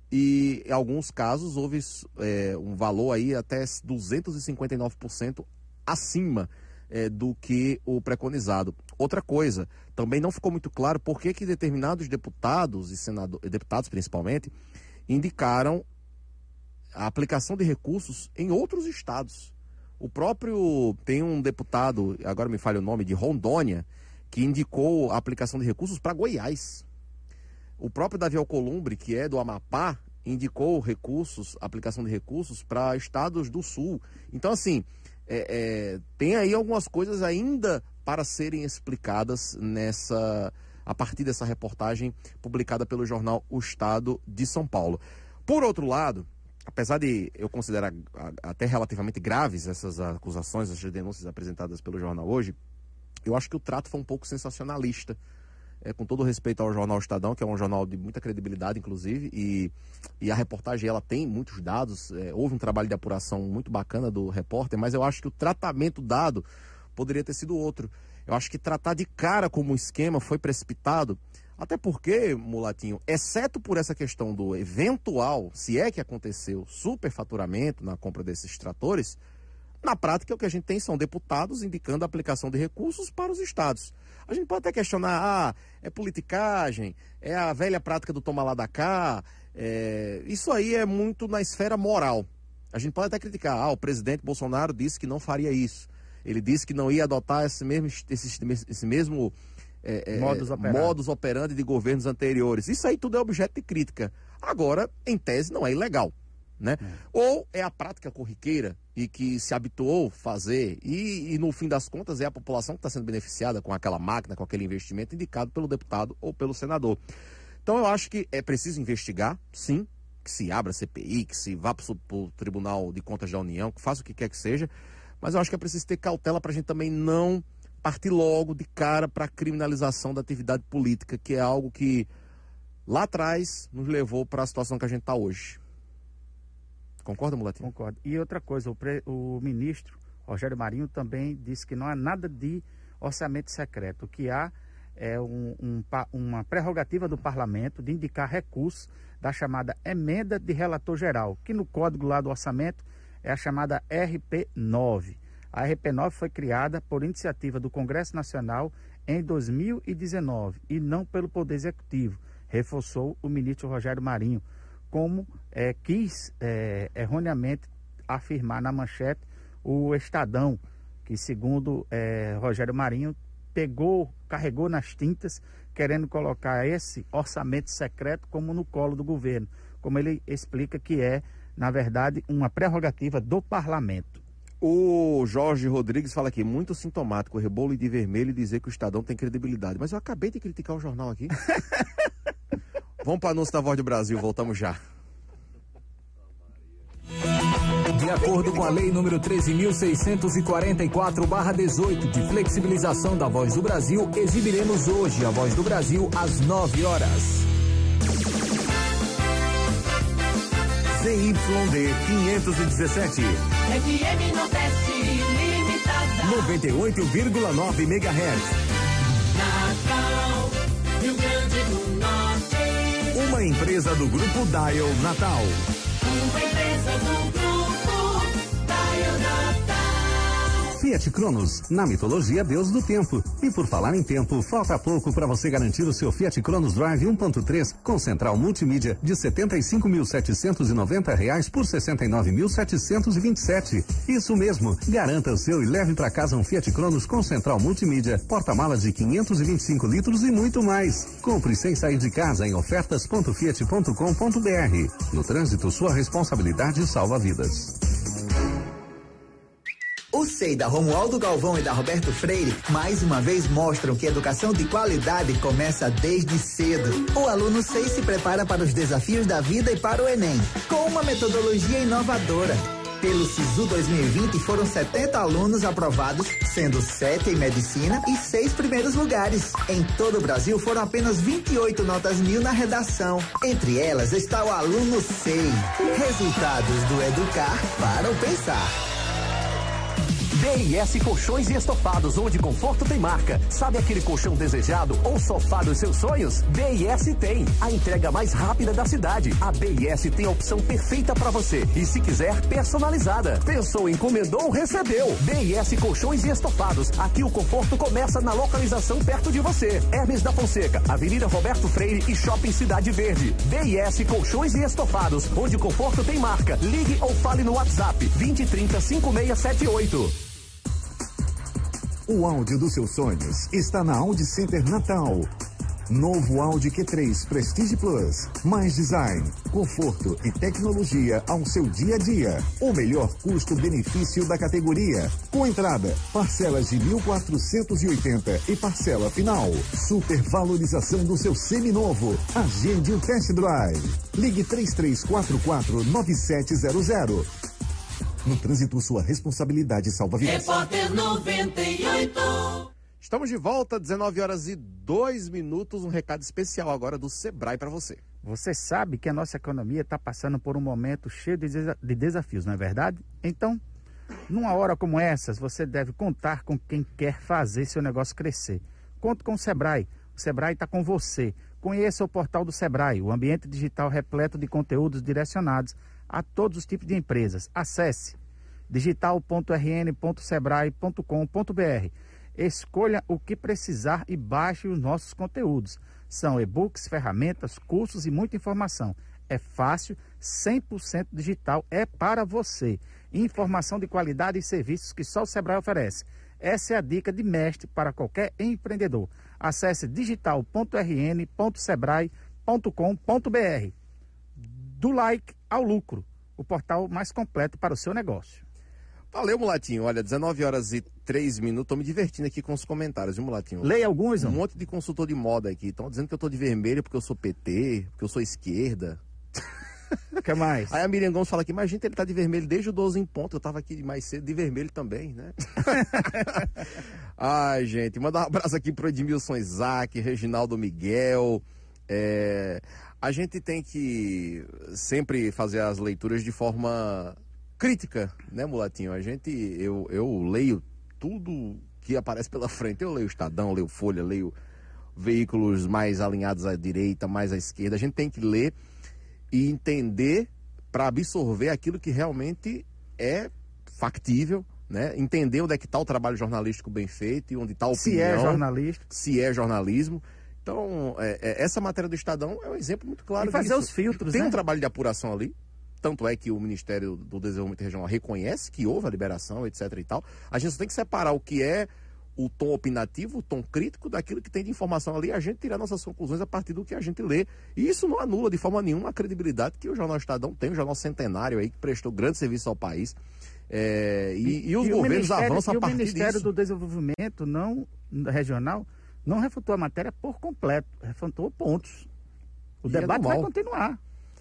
C: E em alguns casos houve é, um valor aí até duzentos e cinquenta e nove por cento acima é, do que o preconizado. Outra coisa, também não ficou muito claro por que que determinados deputados e senadores, deputados principalmente, indicaram a aplicação de recursos em outros estados. O próprio, tem um deputado, agora me falha o nome, de Rondônia, que indicou a aplicação de recursos para Goiás. O próprio Davi Alcolumbre, que é do Amapá, indicou recursos, aplicação de recursos para estados do Sul. Então, assim, é, é, tem aí algumas coisas ainda para serem explicadas nessa, a partir dessa reportagem publicada pelo jornal O Estado de São Paulo. Por outro lado, apesar de eu considerar até relativamente graves essas acusações, essas denúncias apresentadas pelo jornal hoje, eu acho que o trato foi um pouco sensacionalista. É, com todo respeito ao jornal Estadão, que é um jornal de muita credibilidade, inclusive, e, e a reportagem ela tem muitos dados, é, houve um trabalho de apuração muito bacana do repórter, mas eu acho que o tratamento dado poderia ter sido outro. Eu acho que tratar de cara como um esquema foi precipitado, até porque, Mulatinho, exceto por essa questão do eventual, se é que aconteceu, superfaturamento na compra desses tratores, na prática o que a gente tem são deputados indicando a aplicação de recursos para os estados. A gente pode até questionar, ah, é politicagem, é a velha prática do toma lá da cá, é... isso aí é muito na esfera moral. A gente pode até criticar, ah, o presidente Bolsonaro disse que não faria isso, ele disse que não ia adotar esse mesmo, esse, esse mesmo é,
D: modus,
C: é,
D: operandi.
C: modus operandi de governos anteriores. Isso aí tudo é objeto de crítica. Agora, em tese, não é ilegal. Né? É. Ou é a prática corriqueira e que se habituou a fazer e, e no fim das contas é a população que está sendo beneficiada com aquela máquina, com aquele investimento indicado pelo deputado ou pelo senador. Então eu acho que é preciso investigar, sim, que se abra C P I, que se vá para o Tribunal de Contas da União, que faça o que quer que seja, mas eu acho que é preciso ter cautela para a gente também não partir logo de cara para a criminalização da atividade política, que é algo que lá atrás nos levou para a situação que a gente está hoje. Concorda, Mulatinho?
D: Concordo. E outra coisa, o, pre, o ministro Rogério Marinho também disse que não há nada de orçamento secreto. O que há é um, um, uma prerrogativa do parlamento de indicar recursos da chamada emenda de relator geral, que no código lá do orçamento é a chamada R P nove. A R P nove foi criada por iniciativa do Congresso Nacional em dois mil e dezenove e não pelo Poder Executivo, reforçou o ministro Rogério Marinho, como é, quis é, erroneamente afirmar na manchete o Estadão, que segundo é, Rogério Marinho pegou, carregou nas tintas, querendo colocar esse orçamento secreto como no colo do governo, como ele explica que é, na verdade, uma prerrogativa do parlamento.
C: O Jorge Rodrigues fala aqui, muito sintomático, rebolo de vermelho e dizer que o Estadão tem credibilidade, mas eu acabei de criticar o jornal aqui. Vamos para o anúncio da Voz do Brasil, voltamos já.
A: De acordo com a Lei número treze mil seiscentos e quarenta e quatro barra dezoito, de flexibilização da Voz do Brasil, exibiremos hoje a Voz do Brasil às nove horas. Z Y D quinhentos e dezessete.
B: F M Nordeste Limitada.
A: noventa e oito vírgula nove megahertz.
B: Natal, Rio Grande do Norte.
A: Uma empresa do Grupo Dial Natal.
B: Uma empresa do Grupo Dial Natal.
F: Fiat Cronos, na mitologia Deus do Tempo. E por falar em tempo, falta pouco para você garantir o seu Fiat Cronos Drive um ponto três com central multimídia de setenta e cinco mil setecentos e noventa reais por sessenta e nove mil setecentos e vinte e sete. Isso mesmo, garanta o seu e leve para casa um Fiat Cronos com central multimídia, porta-malas de quinhentos e vinte e cinco litros e muito mais. Compre sem sair de casa em ofertas ponto fiat ponto com ponto br. No trânsito, sua responsabilidade salva vidas.
G: O S E I da Romualdo Galvão e da Roberto Freire, mais uma vez mostram que educação de qualidade começa desde cedo. O aluno S E I se prepara para os desafios da vida e para o Enem, com uma metodologia inovadora. Pelo SISU dois mil e vinte, foram setenta alunos aprovados, sendo sete em medicina e seis primeiros lugares. Em todo o Brasil, foram apenas vinte e oito notas mil na redação. Entre elas está o aluno S E I. Resultados do Educar para o Pensar.
H: B I S Colchões e Estofados, onde conforto tem marca. Sabe aquele colchão desejado ou sofá dos seus sonhos? B I S tem. A entrega mais rápida da cidade. A B I S tem a opção perfeita para você. E se quiser, personalizada. Pensou, encomendou, recebeu. B I S Colchões e Estofados. Aqui o conforto começa na localização perto de você. Hermes da Fonseca, Avenida Roberto Freire e Shopping Cidade Verde. B I S Colchões e Estofados, onde conforto tem marca. Ligue ou fale no WhatsApp vinte, trinta, cinquenta e seis setenta e oito.
I: O áudio dos seus sonhos está na Audi Center Natal. Novo Audi Q três Prestige Plus. Mais design, conforto e tecnologia ao seu dia a dia. O melhor custo-benefício da categoria. Com entrada, parcelas de mil quatrocentos e oitenta e parcela final. Supervalorização do seu seminovo. Agende um test drive. Ligue três três quatro quatro nove sete zero zero. No trânsito, sua responsabilidade salva vidas.
B: Repórter noventa e oito.
C: Estamos de volta, dezenove horas e dois minutos. Um recado especial agora do Sebrae para você.
D: Você sabe que a nossa economia está passando por um momento cheio de, desa- de desafios, não é verdade? Então, numa hora como essas, você deve contar com quem quer fazer seu negócio crescer. Conte com o Sebrae. O Sebrae está com você. Conheça o portal do Sebrae, o ambiente digital repleto de conteúdos direcionados a todos os tipos de empresas. Acesse digital ponto r n ponto sebrae ponto com ponto b r. Escolha o que precisar e baixe os nossos conteúdos. São e-books, ferramentas, cursos e muita informação. É fácil, cem por cento digital, é para você. Informação de qualidade e serviços que só o Sebrae oferece. Essa é a dica de mestre para qualquer empreendedor. Acesse digital ponto r n ponto sebrae ponto com ponto b r. Do like ao lucro, o portal mais completo para o seu negócio.
C: Valeu, Mulatinho. Olha, dezenove horas e três minutos. Tô me divertindo aqui com os comentários, viu, Mulatinho?
D: Leia alguns,
C: Um
D: não?
C: monte de consultor de moda aqui. Estão dizendo que eu tô de vermelho porque eu sou P T, porque eu sou esquerda.
D: O que mais?
C: Aí a Miriam Gomes fala aqui, mas gente, ele tá de vermelho desde o doze em ponto. Eu tava aqui mais cedo de vermelho também, né? Ai, gente, manda um abraço aqui pro Edmilson Isaac, Reginaldo Miguel. É... A gente tem que sempre fazer as leituras de forma crítica, né, Mulatinho? A gente, eu, eu leio tudo que aparece pela frente. Eu leio o Estadão, leio Folha, leio veículos mais alinhados à direita, mais à esquerda. A gente tem que ler e entender para absorver aquilo que realmente é factível, né? Entender onde é que está o trabalho jornalístico bem feito e onde está a opinião.
D: Se é jornalista.
C: Se é jornalismo. Então, é, é, essa matéria do Estadão é um exemplo muito claro
D: E fazer
C: disso.
D: os filtros,
C: Tem
D: né?
C: um trabalho de apuração ali, tanto é que o Ministério do Desenvolvimento Regional reconhece que houve a liberação, etc e tal. A gente só tem que separar o que é o tom opinativo, o tom crítico, daquilo que tem de informação ali, a gente tirar nossas conclusões a partir do que a gente lê. E isso não anula de forma nenhuma a credibilidade que o Jornal Estadão tem, o jornal centenário aí, que prestou grande serviço ao país. É, e, e os
D: E o
C: governos
D: Ministério-
C: avançam
D: e
C: a partir
D: o Ministério
C: disso.
D: do Desenvolvimento não, regional não refutou a matéria por completo, refutou pontos. O
C: E é
D: debate vai
C: normal.
D: continuar.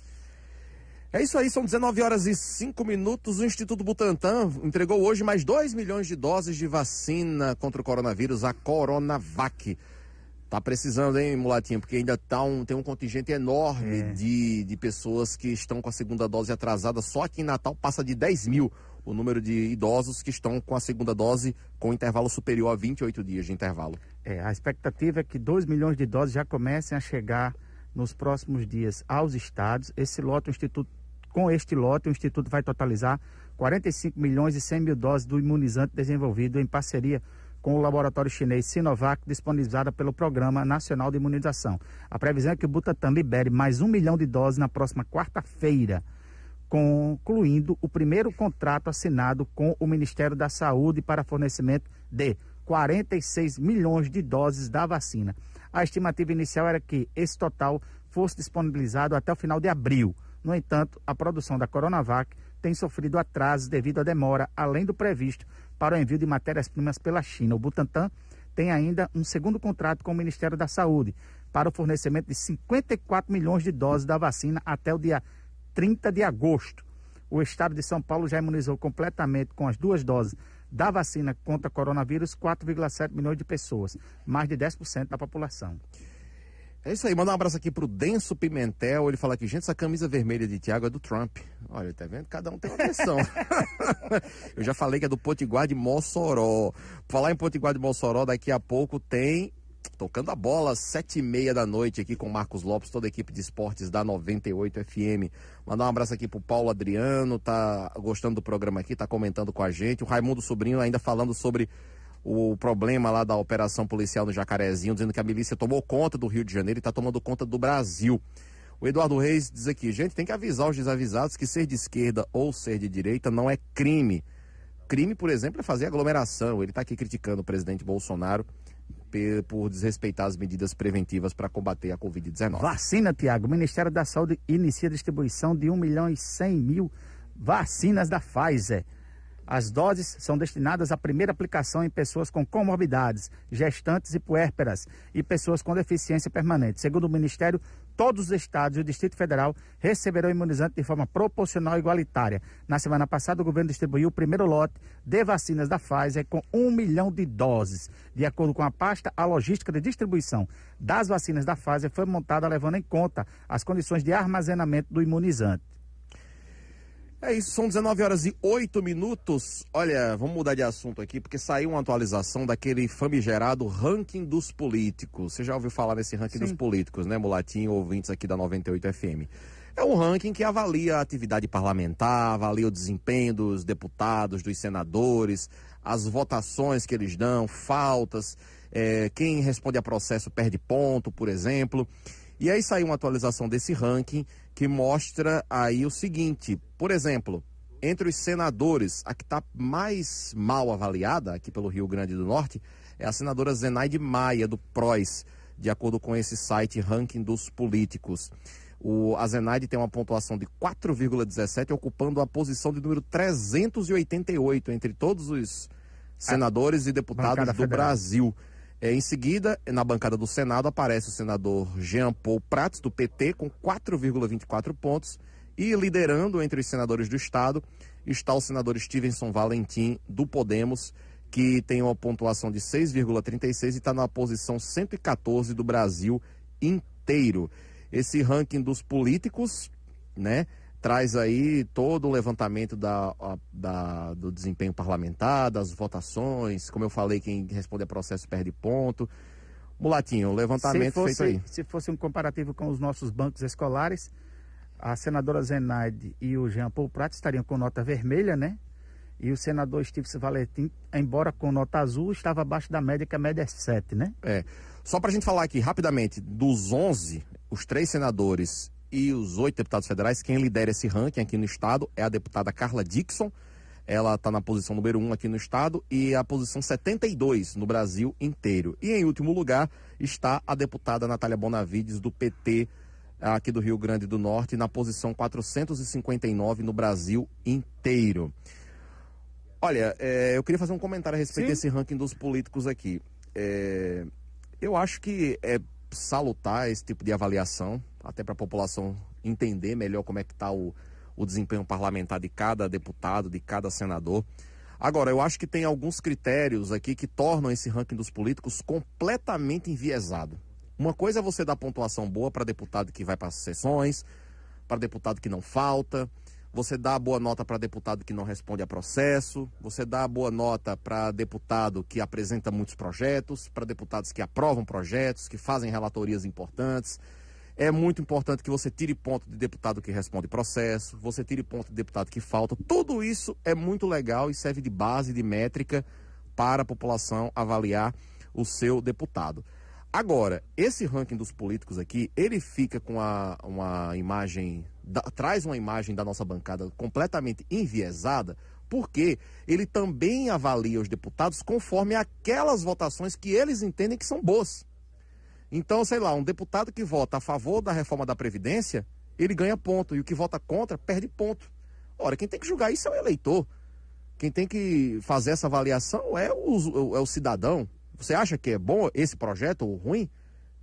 C: É isso aí, são dezenove horas e cinco minutos. O Instituto Butantan entregou hoje mais dois milhões de doses de vacina contra o coronavírus, a Coronavac. Tá precisando, hein, Mulatinho? Porque ainda tá um, tem um contingente enorme
D: É.
C: de, de pessoas que estão com a segunda dose atrasada. Só aqui em Natal passa de dez mil o número de idosos que estão com a segunda dose com intervalo superior a vinte e oito dias de intervalo.
D: É, a expectativa é que dois milhões de doses já comecem a chegar nos próximos dias aos estados. Esse lote, o Instituto, com este lote, o Instituto vai totalizar quarenta e cinco milhões e cem mil doses do imunizante desenvolvido em parceria com o laboratório chinês Sinovac, disponibilizada pelo Programa Nacional de Imunização. A previsão é que o Butantan libere mais um milhão de doses na próxima quarta-feira, concluindo o primeiro contrato assinado com o Ministério da Saúde para fornecimento de quarenta e seis milhões de doses da vacina. A estimativa inicial era que esse total fosse disponibilizado até o final de abril. No entanto, a produção da Coronavac tem sofrido atrasos devido à demora, além do previsto, para o envio de matérias-primas pela China. O Butantan tem ainda um segundo contrato com o Ministério da Saúde para o fornecimento de cinquenta e quatro milhões de doses da vacina até o dia trinta de agosto. o estado de São Paulo já imunizou completamente com as duas doses da vacina contra coronavírus quatro vírgula sete milhões de pessoas, mais de dez por cento da população.
C: É isso aí, manda um abraço aqui pro Denso Pimentel, ele fala que, gente, essa camisa vermelha de Thiago é do Trump. Olha, tá vendo? Cada um tem uma versão. Eu já falei que é do Potiguar de Mossoró. Falar em Potiguar de Mossoró, daqui a pouco tem Tocando a Bola, sete e meia da noite aqui com Marcos Lopes, toda a equipe de esportes da noventa e oito F M. Mandar um abraço aqui pro Paulo Adriano, tá gostando do programa aqui, tá comentando com a gente. O Raimundo Sobrinho ainda falando sobre o problema lá da operação policial no Jacarezinho, dizendo que a milícia tomou conta do Rio de Janeiro e está tomando conta do Brasil. O Eduardo Reis diz aqui, gente, tem que avisar os desavisados que ser de esquerda ou ser de direita não é crime. Crime, por exemplo, é fazer aglomeração. Ele está aqui criticando o presidente Bolsonaro por desrespeitar as medidas preventivas para combater a covid dezenove.
D: Vacina, Tiago. O Ministério da Saúde inicia a distribuição de um milhão e cem mil vacinas da Pfizer. As doses são destinadas à primeira aplicação em pessoas com comorbidades, gestantes e puérperas e pessoas com deficiência permanente. Segundo o Ministério, todos os estados e o Distrito Federal receberão imunizante de forma proporcional e igualitária. Na semana passada, o governo distribuiu o primeiro lote de vacinas da Pfizer com um milhão de doses. De acordo com a pasta, a logística de distribuição das vacinas da Pfizer foi montada levando em conta as condições de armazenamento do imunizante.
C: É isso, são dezenove horas e oito minutos. Olha, vamos mudar de assunto aqui, porque saiu uma atualização daquele famigerado ranking dos políticos. Você já ouviu falar nesse ranking Sim. dos políticos, né, Mulatinho, ouvintes aqui da noventa e oito F M? É um ranking que avalia a atividade parlamentar, avalia o desempenho dos deputados, dos senadores, as votações que eles dão, faltas, é, quem responde a processo perde ponto, por exemplo. E aí saiu uma atualização desse ranking que mostra aí o seguinte, por exemplo, entre os senadores, a que está mais mal avaliada aqui pelo Rio Grande do Norte é a senadora Zenaide Maia, do P R O S, de acordo com esse site Ranking dos Políticos. O, a Zenaide tem uma pontuação de quatro vírgula dezessete, ocupando a posição de número trezentos e oitenta e oito entre todos os senadores e deputados do federal. Brasil. É, em seguida, na bancada do Senado, aparece o senador Jean Paul Prats, do P T, com quatro vírgula vinte e quatro pontos. E liderando entre os senadores do Estado, está o senador Stevenson Valentim, do Podemos, que tem uma pontuação de seis vírgula trinta e seis e está na posição cento e quatorze do Brasil inteiro. Esse ranking dos políticos, né, traz aí todo o levantamento da, da, do desempenho parlamentar, das votações, como eu falei, quem responde a processo perde ponto. Mulatinho, o levantamento
D: se fosse,
C: feito aí.
D: Se fosse um comparativo com os nossos bancos escolares, a senadora Zenaide e o Jean Paul Prats estariam com nota vermelha, né? E o senador Stevenson Valentim, embora com nota azul, estava abaixo da média, que a média é sete, né?
C: É. Só para a gente falar aqui rapidamente, dos onze, os três senadores e os oito deputados federais, quem lidera esse ranking aqui no estado é a deputada Carla Dixon. Ela está na posição número um aqui no estado e a posição setenta e dois no Brasil inteiro. E em último lugar está a deputada Natália Bonavides, do P T, aqui do Rio Grande do Norte, na posição quatrocentos e cinquenta e nove no Brasil inteiro. Olha, é, eu queria fazer um comentário a respeito Sim. desse ranking dos políticos aqui. É, eu acho que é salutar esse tipo de avaliação, até para a população entender melhor como é que está o, o desempenho parlamentar de cada deputado, de cada senador. Agora, eu acho que tem alguns critérios aqui que tornam esse ranking dos políticos completamente enviesado. Uma coisa é você dar pontuação boa para deputado que vai para as sessões, para deputado que não falta, você dá boa nota para deputado que não responde a processo, você dá boa nota para deputado que apresenta muitos projetos, para deputados que aprovam projetos, que fazem relatorias importantes. É muito importante que você tire ponto de deputado que responde processo, você tire ponto de deputado que falta. Tudo isso é muito legal e serve de base, de métrica para a população avaliar o seu deputado. Agora, esse ranking dos políticos aqui, ele fica com a, uma imagem, da, traz uma imagem da nossa bancada completamente enviesada, porque ele também avalia os deputados conforme aquelas votações que eles entendem que são boas. Então, sei lá, um deputado que vota a favor da reforma da Previdência, ele ganha ponto, e o que vota contra, perde ponto. Ora, quem tem que julgar isso é o eleitor. Quem tem que fazer essa avaliação é o, é o cidadão. Você acha que é bom esse projeto ou ruim, né?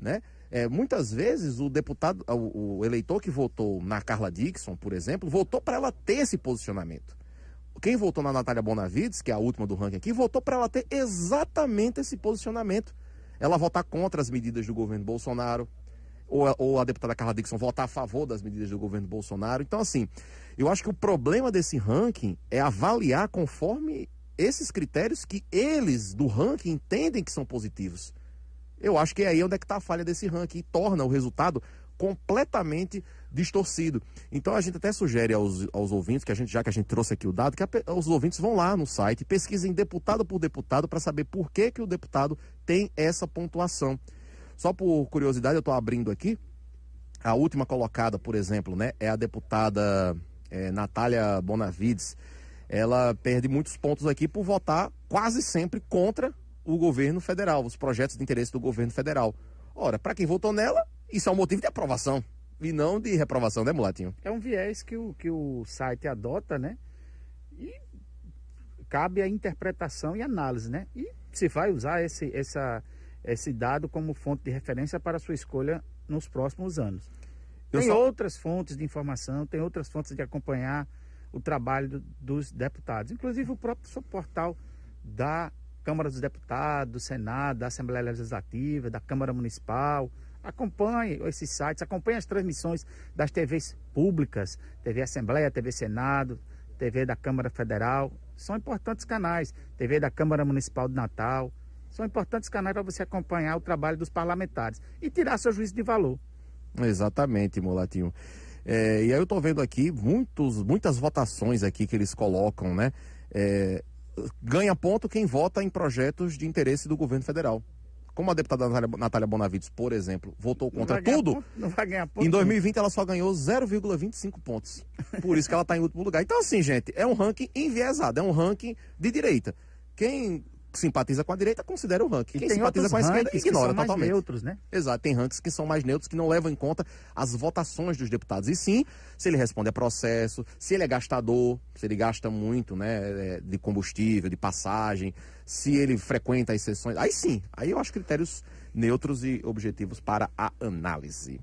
C: É, muitas vezes o deputado, o, o eleitor que votou na Carla Dickson, por exemplo, votou para ela ter esse posicionamento. Quem votou na Natália Bonavides, que é a última do ranking aqui, votou para ela ter exatamente esse posicionamento. Ela votar contra as medidas do governo Bolsonaro, ou a, ou a deputada Carla Dickson votar a favor das medidas do governo Bolsonaro. Então, assim, eu acho que o problema desse ranking é avaliar conforme esses critérios que eles, do ranking, entendem que são positivos. Eu acho que é aí onde é que está a falha desse ranking e torna o resultado completamente distorcido. Então a gente até sugere aos, aos ouvintes, que a gente, já que a gente trouxe aqui o dado, que a, os ouvintes vão lá no site, pesquisem deputado por deputado para saber por que, que o deputado tem essa pontuação. Só por curiosidade, eu estou abrindo aqui, a última colocada, por exemplo, né, é a deputada é, Natália Bonavides. Ela perde muitos pontos aqui por votar quase sempre contra o governo federal, os projetos de interesse do governo federal. Ora, para quem votou nela, isso é um motivo de aprovação e não de reprovação, né, Mulatinho?
D: É um viés que o, que o site adota, né? E cabe a interpretação e análise, né? E se vai usar esse, essa, esse dado como fonte de referência para a sua escolha nos próximos anos.
C: Eu
D: tem
C: só...
D: outras fontes de informação, tem outras fontes de acompanhar o trabalho do, dos deputados, inclusive o próprio portal da Câmara dos Deputados, do Senado, da Assembleia Legislativa, da Câmara Municipal. Acompanhe esses sites, acompanhe as transmissões das T Vs públicas, T V Assembleia, T V Senado, T V da Câmara Federal. São importantes canais, T V da Câmara Municipal de Natal. São importantes canais para você acompanhar o trabalho dos parlamentares e tirar seu juízo de valor.
C: Exatamente, Mulatinho. É, e aí eu estou vendo aqui muitos, muitas votações aqui que eles colocam, né? É, ganha ponto quem vota em projetos de interesse do governo federal. Como a deputada Natália, Natália Bonavides, por exemplo, votou contra tudo,
D: ponto, não vai ganhar ponto,
C: em dois mil e vinte ela só ganhou zero vírgula vinte e cinco pontos. Por isso que ela está em último lugar. Então, assim, gente, é um ranking enviesado, é um ranking de direita. Quem simpatiza com a direita considera o ranking.
D: E
C: Quem
D: tem
C: simpatiza com a esquerda ignora
D: que são mais
C: totalmente.
D: neutros, né?
C: Exato, tem rankings que são mais neutros, que não levam em conta as votações dos deputados. E sim, se ele responde a processo, se ele é gastador, se ele gasta muito, né, de combustível, de passagem, se ele frequenta as sessões, aí sim, aí eu acho critérios neutros e objetivos para a análise.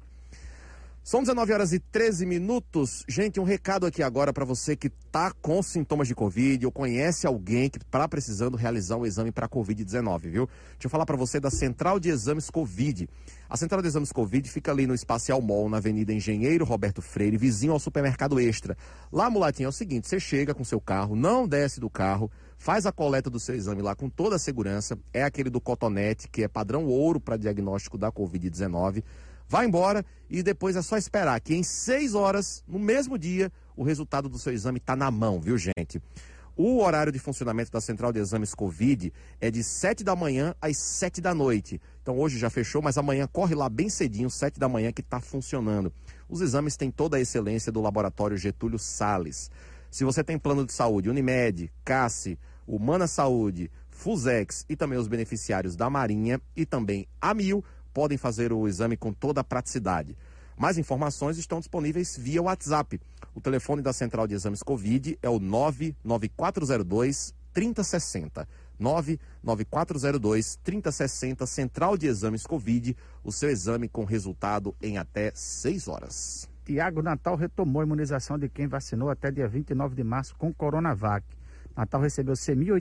C: São dezenove horas e treze minutos. Gente, um recado aqui agora para você que está com sintomas de Covid ou conhece alguém que está precisando realizar um exame para Covid dezenove, viu? Deixa eu falar para você da Central de Exames Covid. A Central de Exames Covid fica ali no Espacial Mall, na Avenida Engenheiro Roberto Freire, vizinho ao Supermercado Extra. Lá, Mulatinho, é o seguinte, você chega com seu carro, não desce do carro, faz a coleta do seu exame lá com toda a segurança, é aquele do cotonete, que é padrão ouro para diagnóstico da Covid dezenove. Vai embora e depois é só esperar que em seis horas, no mesmo dia, o resultado do seu exame está na mão, viu, gente? O horário de funcionamento da Central de Exames Covid é de sete da manhã às sete da noite. Então hoje já fechou, mas amanhã corre lá bem cedinho, sete da manhã, que está funcionando. Os exames têm toda a excelência do Laboratório Getúlio Salles. Se você tem plano de saúde, Unimed, Cassi, Humana Saúde, Fusex e também os beneficiários da Marinha e também a Mil, podem fazer o exame com toda a praticidade. Mais informações estão disponíveis via WhatsApp. O telefone da Central de Exames Covid é o nove nove quatro zero dois, três zero seis zero. nove nove quatro zero dois, três zero seis zero, Central de Exames Covid, o seu exame com resultado em até seis horas.
D: Tiago, Natal retomou a imunização de quem vacinou até dia vinte e nove de março com Coronavac. Natal recebeu seis mil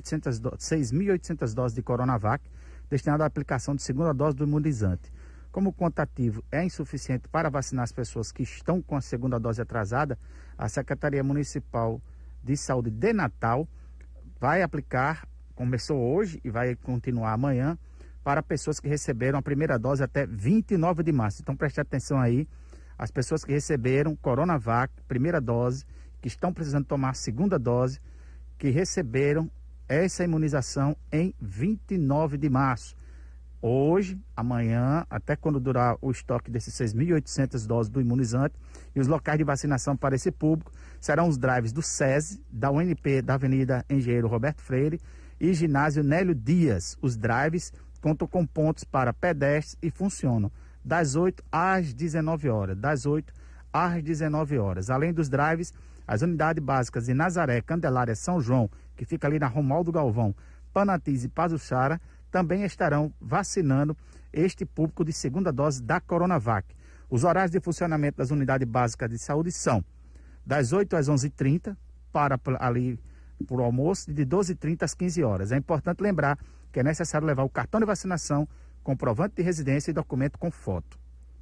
D: e oitocentas doses de Coronavac, destinado à aplicação de segunda dose do imunizante. Como o quantitativo é insuficiente para vacinar as pessoas que estão com a segunda dose atrasada, a Secretaria Municipal de Saúde de Natal vai aplicar, começou hoje e vai continuar amanhã, para pessoas que receberam a primeira dose até vinte e nove de março. Então preste atenção aí, as pessoas que receberam Coronavac, primeira dose, que estão precisando tomar a segunda dose, que receberam essa imunização em vinte e nove de março. Hoje, amanhã, até quando durar o estoque desses seis mil e oitocentas doses do imunizante, e os locais de vacinação para esse público serão os drives do SESI, da U N P, da Avenida Engenheiro Roberto Freire e ginásio Nélio Dias. Os drives contam com pontos para pedestres e funcionam das oito às dezenove horas, das oito às dezenove horas. Além dos drives, as unidades básicas de Nazaré, Candelária, São João, que fica ali na Romualdo Galvão, Panatiz e Pazuçara, também estarão vacinando este público de segunda dose da Coronavac. Os horários de funcionamento das unidades básicas de saúde são das oito às onze e trinta, para ali por almoço, e de doze e trinta às quinze horas. É importante lembrar que é necessário levar o cartão de vacinação, comprovante de residência e documento com foto.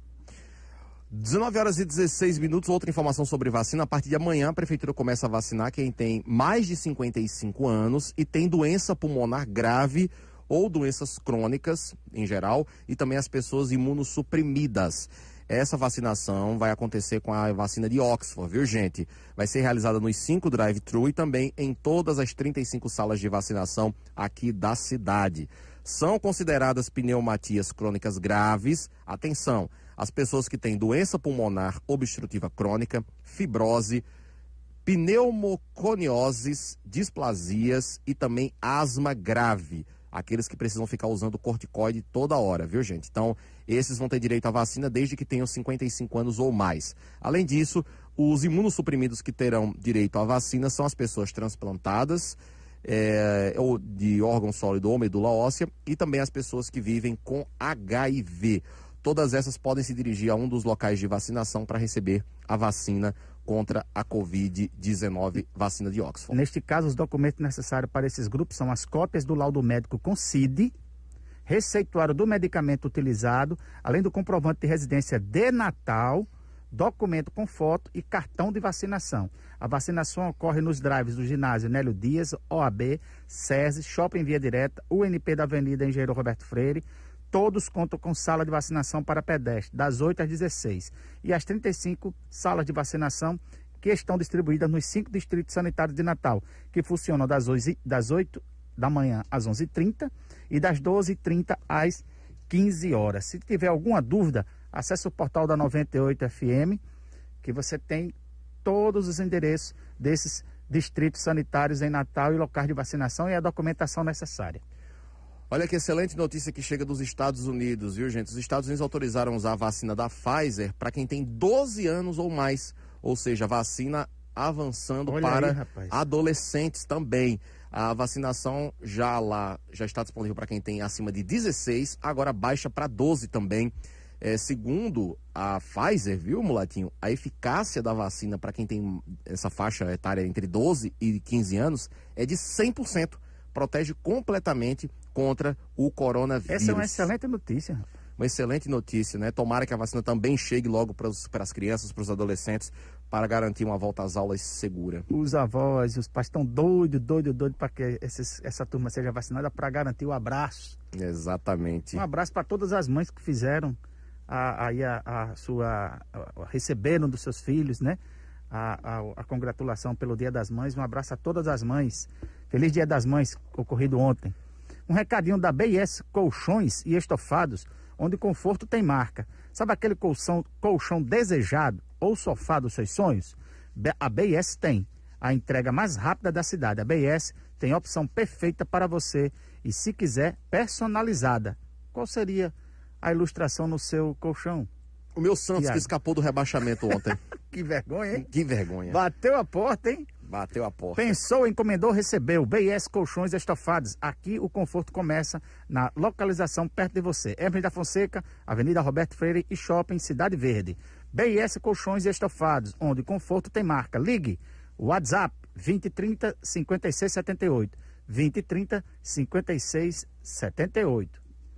C: dezenove horas e dezesseis minutos, outra informação sobre vacina. A partir de amanhã, a Prefeitura começa a vacinar quem tem mais de cinquenta e cinco anos e tem doença pulmonar grave ou doenças crônicas, em geral, e também as pessoas imunossuprimidas. Essa vacinação vai acontecer com a vacina de Oxford, viu, gente? Vai ser realizada nos cinco drive-thru e também em todas as trinta e cinco salas de vacinação aqui da cidade. São consideradas pneumatias crônicas graves, atenção, as pessoas que têm doença pulmonar obstrutiva crônica, fibrose, pneumoconioses, displasias e também asma grave. Aqueles que precisam ficar usando corticoide toda hora, viu, gente? Então, esses vão ter direito à vacina desde que tenham cinquenta e cinco anos ou mais. Além disso, os imunossuprimidos que terão direito à vacina são as pessoas transplantadas, é, ou de órgão sólido ou medula óssea, e também as pessoas que vivem com H I V. Todas essas podem se dirigir a um dos locais de vacinação para receber a vacina contra a covid dezenove, vacina de Oxford.
D: Neste caso, os documentos necessários para esses grupos são as cópias do laudo médico com C I D, receituário do medicamento utilizado, além do comprovante de residência de Natal, documento com foto e cartão de vacinação. A vacinação ocorre nos drives do ginásio Nélio Dias, O A B, SESI, Shopping Via Direta, U N P da Avenida Engenheiro Roberto Freire. Todos contam com sala de vacinação para pedestres, das oito às dezesseis. E as trinta e cinco salas de vacinação que estão distribuídas nos cinco distritos sanitários de Natal, que funcionam das oito da manhã às onze e trinta e das doze e trinta às quinze horas. Se tiver alguma dúvida, acesse o portal da noventa e oito F M, que você tem todos os endereços desses distritos sanitários em Natal e locais de vacinação e a documentação necessária.
C: Olha que excelente notícia que chega dos Estados Unidos, viu, gente? Os Estados Unidos autorizaram usar a vacina da Pfizer para quem tem doze anos ou mais, ou seja, vacina avançando
D: Olha
C: para
D: aí, rapaz.
C: adolescentes também. A vacinação já lá já está disponível para quem tem acima de dezesseis, agora baixa para doze também. É, segundo a Pfizer, viu, Mulatinho, a eficácia da vacina para quem tem essa faixa etária entre doze e quinze anos é de cem por cento. Protege completamente contra o coronavírus.
D: Essa é uma excelente notícia.
C: Uma excelente notícia, né? Tomara que a vacina também chegue logo para as crianças, para os adolescentes, para garantir uma volta às aulas segura.
D: Os avós, os pais estão doidos, doidos, doidos para que esses, essa turma seja vacinada para garantir o abraço.
C: Exatamente.
D: Um abraço para todas as mães que fizeram a, a, a, a sua... A, receberam dos seus filhos, né? A, a, a congratulação pelo Dia das Mães. Um abraço a todas as mães. Feliz Dia das Mães, ocorrido ontem. Um recadinho da B S Colchões e Estofados, onde conforto tem marca. Sabe aquele colchão, colchão desejado ou sofá dos seus sonhos? A B S tem a entrega mais rápida da cidade. A B S tem a opção perfeita para você e, se quiser, personalizada. Qual seria a ilustração no seu colchão?
C: O meu Santos,
D: Iago,
C: que escapou do rebaixamento ontem.
D: Que vergonha, hein?
C: Que vergonha.
D: Bateu a porta, hein?
C: Bateu a porta.
D: Pensou, encomendou, recebeu. B S Colchões Estofados. Aqui o conforto começa na localização perto de você. Hermes da Fonseca, Avenida Roberto Freire e Shopping Cidade Verde. B S Colchões Estofados, onde conforto tem marca. Ligue. WhatsApp vinte e trinta, cinquenta e seis setenta e oito. vinte e trinta, cinquenta e seis setenta e oito.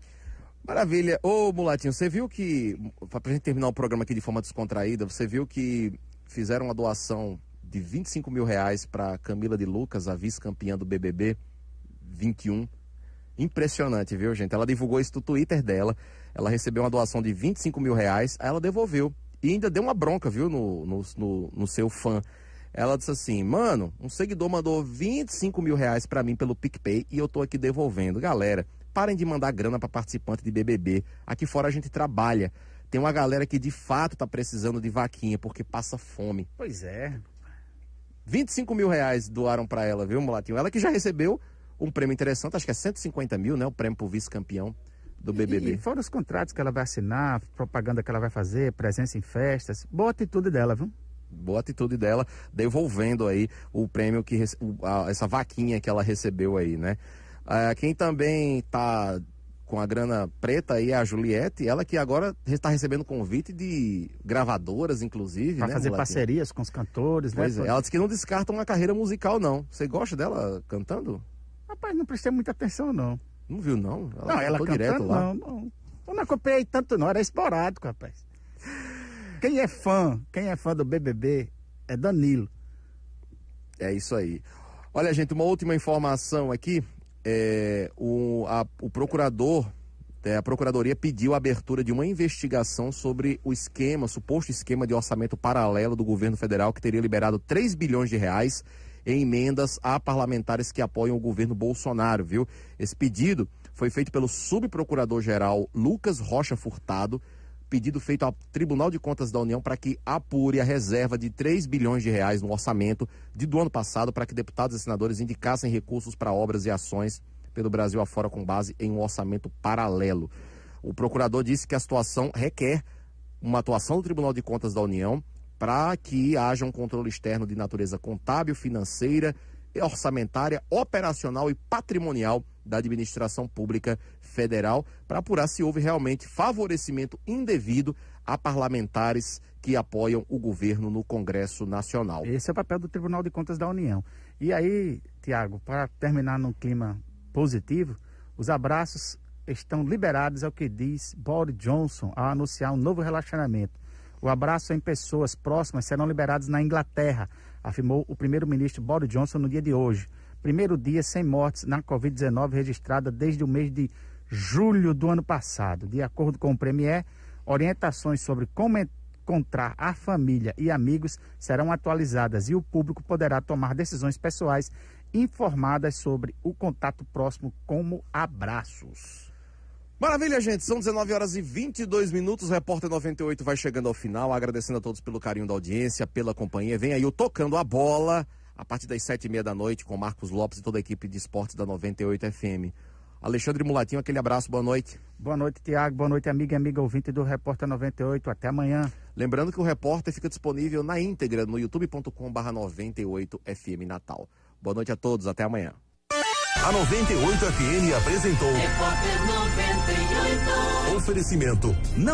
C: Maravilha. Ô, Mulatinho, você viu que, pra gente terminar o programa aqui de forma descontraída, você viu que fizeram uma doação de vinte e cinco mil reais para Camila de Lucas, a vice-campeã do B B B vinte e um. Impressionante, viu, gente? Ela divulgou isso no Twitter dela. Ela recebeu uma doação de vinte e cinco mil reais, aí ela devolveu. E ainda deu uma bronca, viu, no, no, no, no seu fã. Ela disse assim: mano, um seguidor mandou vinte e cinco mil reais para mim pelo PicPay e eu tô aqui devolvendo. Galera, parem de mandar grana para participante de B B B. Aqui fora a gente trabalha. Tem uma galera que de fato tá precisando de vaquinha porque passa fome.
D: Pois é.
C: vinte e cinco mil reais doaram para ela, viu, Mulatinho? Ela que já recebeu um prêmio interessante, acho que é cento e cinquenta mil, né? O prêmio pro vice-campeão do B B B.
D: E, e fora os contratos que ela vai assinar, propaganda que ela vai fazer, presença em festas. Boa atitude dela, viu?
C: Boa atitude dela, devolvendo aí o prêmio, que essa vaquinha que ela recebeu aí, né? Uh, quem também tá com a grana preta aí, a Juliette, ela que agora está recebendo convite de gravadoras, inclusive,
D: pra
C: né?
D: fazer
C: Mulatinho?
D: parcerias com os cantores,
C: Pois
D: né?
C: é, ela disse que não descarta uma carreira musical, não. Você gosta dela cantando?
D: Rapaz, não prestei muita atenção, não.
C: Não viu, não? Ela
D: não, ela
C: cantou
D: cantando,
C: direto lá.
D: não, não. Eu não acompanhei tanto, não. Era esporádico, rapaz. Quem é fã, quem é fã do B B B é Danilo.
C: É isso aí. Olha, gente, uma última informação aqui. É, o, a, o procurador, é, a procuradoria pediu a abertura de uma investigação sobre o esquema, o suposto esquema de orçamento paralelo do governo federal que teria liberado três bilhões de reais em emendas a parlamentares que apoiam o governo Bolsonaro, viu? Esse pedido foi feito pelo subprocurador-geral Lucas Rocha Furtado, pedido feito ao Tribunal de Contas da União para que apure a reserva de três bilhões de reais no orçamento de, do ano passado para que deputados e senadores indicassem recursos para obras e ações pelo Brasil afora com base em um orçamento paralelo. O procurador disse que a situação requer uma atuação do Tribunal de Contas da União para que haja um controle externo de natureza contábil, financeira, orçamentária, operacional e patrimonial da administração pública federal para apurar se houve realmente favorecimento indevido a parlamentares que apoiam o governo no Congresso Nacional.
D: Esse é o papel do Tribunal de Contas da União. E aí, Tiago, para terminar num clima positivo, os abraços estão liberados, é o que diz Boris Johnson ao anunciar um novo relacionamento. O abraço em pessoas próximas serão liberados na Inglaterra, afirmou o primeiro-ministro Boris Johnson no dia de hoje. Primeiro dia sem mortes na covid dezenove registrada desde o mês de julho do ano passado. De acordo com o Premier, orientações sobre como encontrar a família e amigos serão atualizadas e o público poderá tomar decisões pessoais informadas sobre o contato próximo, como abraços.
C: Maravilha, gente. São dezenove horas e vinte e dois minutos. O Repórter noventa e oito vai chegando ao final. Agradecendo a todos pelo carinho da audiência, pela companhia. Vem aí o Tocando a Bola, a partir das sete e meia da noite, com Marcos Lopes e toda a equipe de esportes da noventa e oito F M. Alexandre Mulatinho, aquele abraço, boa noite.
D: Boa noite, Tiago. Boa noite, amiga e amiga ouvinte do Repórter noventa e oito. Até amanhã.
C: Lembrando que o Repórter fica disponível na íntegra no youtube ponto com barra noventa e oito F M Natal. Boa noite a todos, até amanhã.
H: A noventa e oito F M apresentou
B: Repórter noventa e oito.
H: Oferecimento. Não